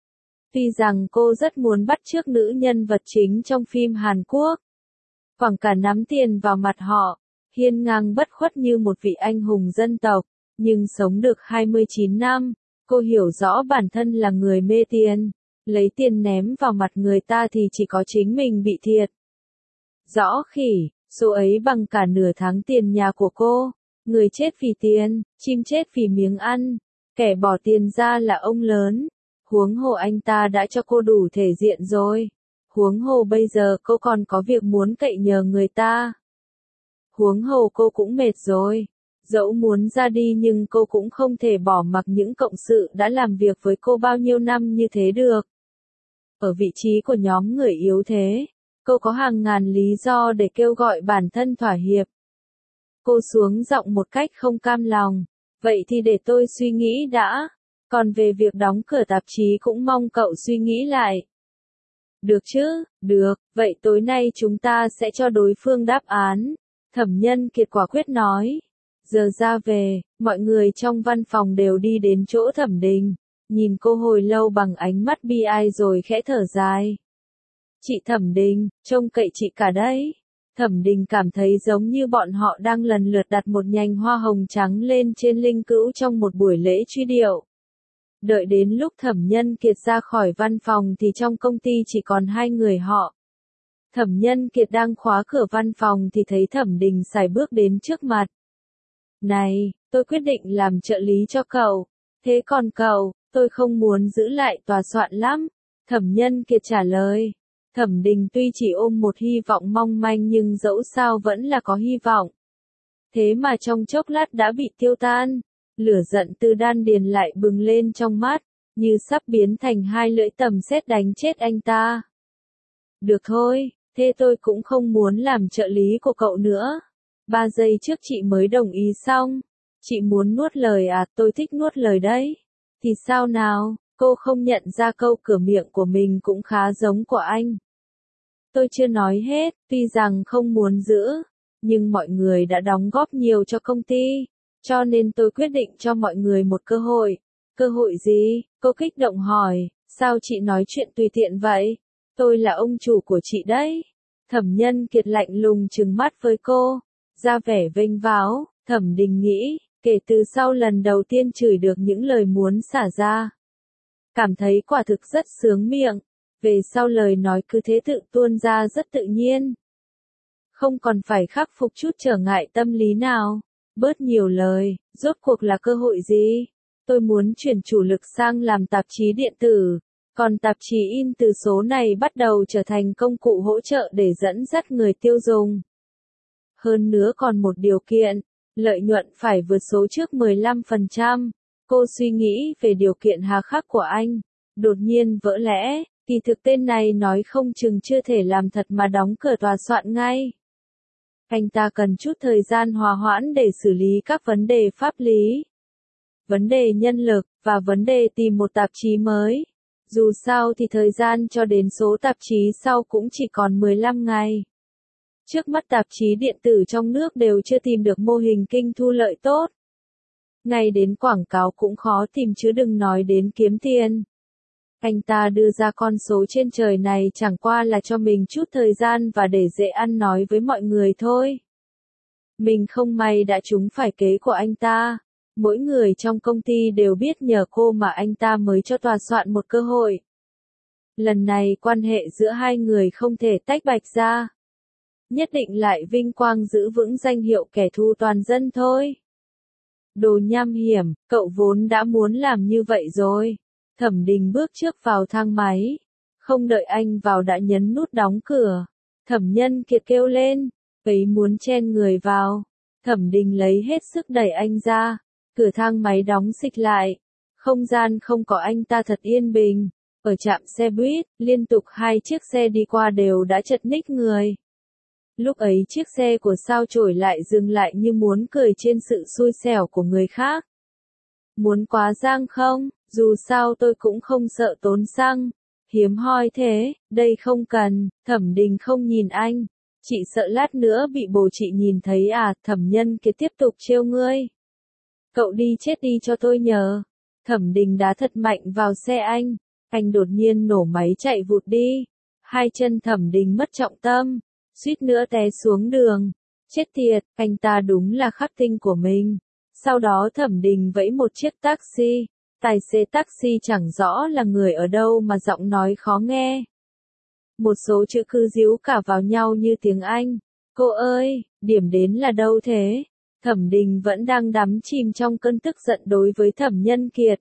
Tuy rằng cô rất muốn bắt chước nữ nhân vật chính trong phim Hàn Quốc. Quẳng cả nắm tiền vào mặt họ, hiên ngang bất khuất như một vị anh hùng dân tộc, nhưng sống được hai mươi chín năm, cô hiểu rõ bản thân là người mê tiền. Lấy tiền ném vào mặt người ta thì chỉ có chính mình bị thiệt. Rõ khỉ, số ấy bằng cả nửa tháng tiền nhà của cô. Người chết vì tiền, chim chết vì miếng ăn. Kẻ bỏ tiền ra là ông lớn. Huống hồ anh ta đã cho cô đủ thể diện rồi. Huống hồ bây giờ cô còn có việc muốn cậy nhờ người ta. Huống hồ cô cũng mệt rồi. Dẫu muốn ra đi nhưng cô cũng không thể bỏ mặc những cộng sự đã làm việc với cô bao nhiêu năm như thế được. Ở vị trí của nhóm người yếu thế, cô có hàng ngàn lý do để kêu gọi bản thân thỏa hiệp. Cô xuống giọng một cách không cam lòng. Vậy thì để tôi suy nghĩ đã. Còn về việc đóng cửa tạp chí cũng mong cậu suy nghĩ lại. Được chứ, được, vậy tối nay chúng ta sẽ cho đối phương đáp án. Thẩm Nhân Kiệt quả quyết nói. Giờ ra về, mọi người trong văn phòng đều đi đến chỗ Thẩm Đình. Nhìn cô hồi lâu bằng ánh mắt bi ai rồi khẽ thở dài. Chị Thẩm Đình, trông cậy chị cả đấy. Thẩm Đình cảm thấy giống như bọn họ đang lần lượt đặt một nhành hoa hồng trắng lên trên linh cữu trong một buổi lễ truy điệu. Đợi đến lúc Thẩm Nhân Kiệt ra khỏi văn phòng thì trong công ty chỉ còn hai người họ. Thẩm Nhân Kiệt đang khóa cửa văn phòng thì thấy Thẩm Đình sải bước đến trước mặt. Này, tôi quyết định làm trợ lý cho cậu. Thế còn cậu, Tôi không muốn giữ lại tòa soạn lắm. Thẩm Nhân Kiệt trả lời. Thẩm Đình tuy chỉ ôm một hy vọng mong manh nhưng dẫu sao vẫn là có hy vọng. Thế mà trong chốc lát đã bị tiêu tan. Lửa giận từ đan điền lại bừng lên trong mắt, như sắp biến thành hai lưỡi tầm sét đánh chết anh ta. Được thôi, thế tôi cũng không muốn làm trợ lý của cậu nữa. Ba giây trước chị mới đồng ý xong. Chị muốn nuốt lời à, tôi thích nuốt lời đấy. Thì sao nào, cô không nhận ra câu cửa miệng của mình cũng khá giống của anh. Tôi chưa nói hết, tuy rằng không muốn giữ, nhưng mọi người đã đóng góp nhiều cho công ty, cho nên tôi quyết định cho mọi người một cơ hội. Cơ hội gì? Cô kích động hỏi, sao chị nói chuyện tùy tiện vậy? Tôi là ông chủ của chị đấy. Thẩm Nhân Kiệt lạnh lùng trừng mắt với cô, ra vẻ vênh váo. Thẩm Đình nghĩ, kể từ sau lần đầu tiên chửi được những lời muốn xả ra, cảm thấy quả thực rất sướng miệng, về sau lời nói cứ thế tự tuôn ra rất tự nhiên. Không còn phải khắc phục chút trở ngại tâm lý nào. Bớt nhiều lời, rốt cuộc là cơ hội gì? Tôi muốn chuyển chủ lực sang làm tạp chí điện tử, còn tạp chí in từ số này bắt đầu trở thành công cụ hỗ trợ để dẫn dắt người tiêu dùng. Hơn nữa còn một điều kiện, lợi nhuận phải vượt số trước mười lăm phần trăm. Cô suy nghĩ về điều kiện hà khắc của anh, đột nhiên vỡ lẽ, kỳ thực tên này nói không chừng chưa thể làm thật mà đóng cửa tòa soạn ngay. Anh ta cần chút thời gian hòa hoãn để xử lý các vấn đề pháp lý, vấn đề nhân lực, và vấn đề tìm một tạp chí mới. Dù sao thì thời gian cho đến số tạp chí sau cũng chỉ còn mười lăm ngày. Trước mắt tạp chí điện tử trong nước đều chưa tìm được mô hình kinh thu lợi tốt. Ngay đến quảng cáo cũng khó tìm chứ đừng nói đến kiếm tiền. Anh ta đưa ra con số trên trời này chẳng qua là cho mình chút thời gian và để dễ ăn nói với mọi người thôi. Mình không may đã trúng phải kế của anh ta. Mỗi người trong công ty đều biết nhờ cô mà anh ta mới cho tòa soạn một cơ hội. Lần này quan hệ giữa hai người không thể tách bạch ra. Nhất định lại vinh quang giữ vững danh hiệu kẻ thù toàn dân thôi. Đồ nham hiểm, cậu vốn đã muốn làm như vậy rồi. Thẩm Đình bước trước vào thang máy. Không đợi anh vào đã nhấn nút đóng cửa. Thẩm Nhân Kiệt kêu lên, ấy muốn chen người vào. Thẩm Đình lấy hết sức đẩy anh ra. Cửa thang máy đóng xịch lại. Không gian không có anh ta thật yên bình. Ở trạm xe buýt, liên tục hai chiếc xe đi qua đều đã chật ních người. Lúc ấy chiếc xe của Sao Chổi lại dừng lại như muốn cười trên sự xui xẻo của người khác. Muốn quá giang không? Dù sao tôi cũng không sợ tốn xăng. Hiếm hoi thế, đây không cần. Thẩm Đình không nhìn anh. Chị sợ lát nữa bị bồ chị nhìn thấy à? Thẩm Nhân Kiệt tiếp tục trêu ngươi. Cậu đi chết đi cho tôi nhờ. Thẩm Đình đá thật mạnh vào xe anh. Anh đột nhiên nổ máy chạy vụt đi. Hai chân Thẩm Đình mất trọng tâm, suýt nữa té xuống đường. Chết tiệt, anh ta đúng là khắc tinh của mình. Sau đó Thẩm Đình vẫy một chiếc taxi. Tài xế taxi chẳng rõ là người ở đâu mà giọng nói khó nghe. Một số chữ cứ díu cả vào nhau như tiếng Anh. Cô ơi, điểm đến là đâu thế? Thẩm Đình vẫn đang đắm chìm trong cơn tức giận đối với Thẩm Nhân Kiệt.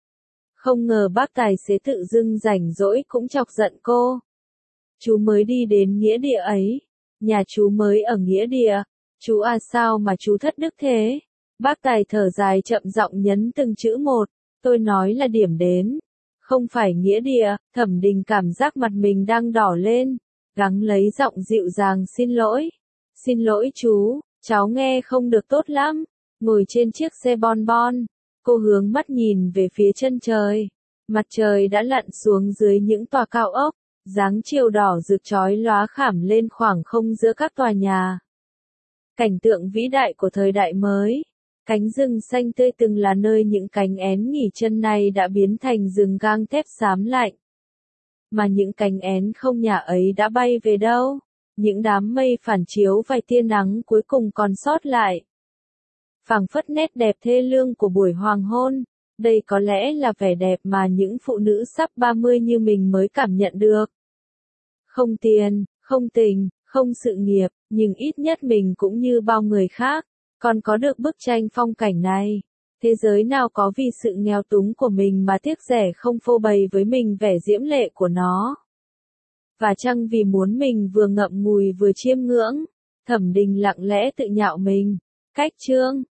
Không ngờ bác tài xế tự dưng rảnh rỗi cũng chọc giận cô. Chú mới đi đến nghĩa địa ấy. Nhà chú mới ở nghĩa địa. Chú à sao mà chú thất đức thế? Bác tài thở dài chậm giọng nhấn từng chữ một. Tôi nói là điểm đến. Không phải nghĩa địa. Thẩm Đình cảm giác mặt mình đang đỏ lên. Gắng lấy giọng dịu dàng xin lỗi. Xin lỗi chú, cháu nghe không được tốt lắm. Ngồi trên chiếc xe bon bon. Cô hướng mắt nhìn về phía chân trời. Mặt trời đã lặn xuống dưới những tòa cao ốc. Dáng chiều đỏ rực chói lóa khảm lên khoảng không giữa các tòa nhà. Cảnh tượng vĩ đại của thời đại mới. Cánh rừng xanh tươi từng là nơi những cánh én nghỉ chân này đã biến thành rừng gang thép xám lạnh. Mà những cánh én không nhà ấy đã bay về đâu? Những đám mây phản chiếu vài tia nắng cuối cùng còn sót lại. Phảng phất nét đẹp thê lương của buổi hoàng hôn. Đây có lẽ là vẻ đẹp mà những phụ nữ sắp ba mươi như mình mới cảm nhận được. Không tiền, không tình, không sự nghiệp, nhưng ít nhất mình cũng như bao người khác, còn có được bức tranh phong cảnh này. Thế giới nào có vì sự nghèo túng của mình mà tiếc rẻ không phô bày với mình vẻ diễm lệ của nó. Và chăng vì muốn mình vừa ngậm ngùi vừa chiêm ngưỡng, Thẩm Đình lặng lẽ tự nhạo mình. Cách chương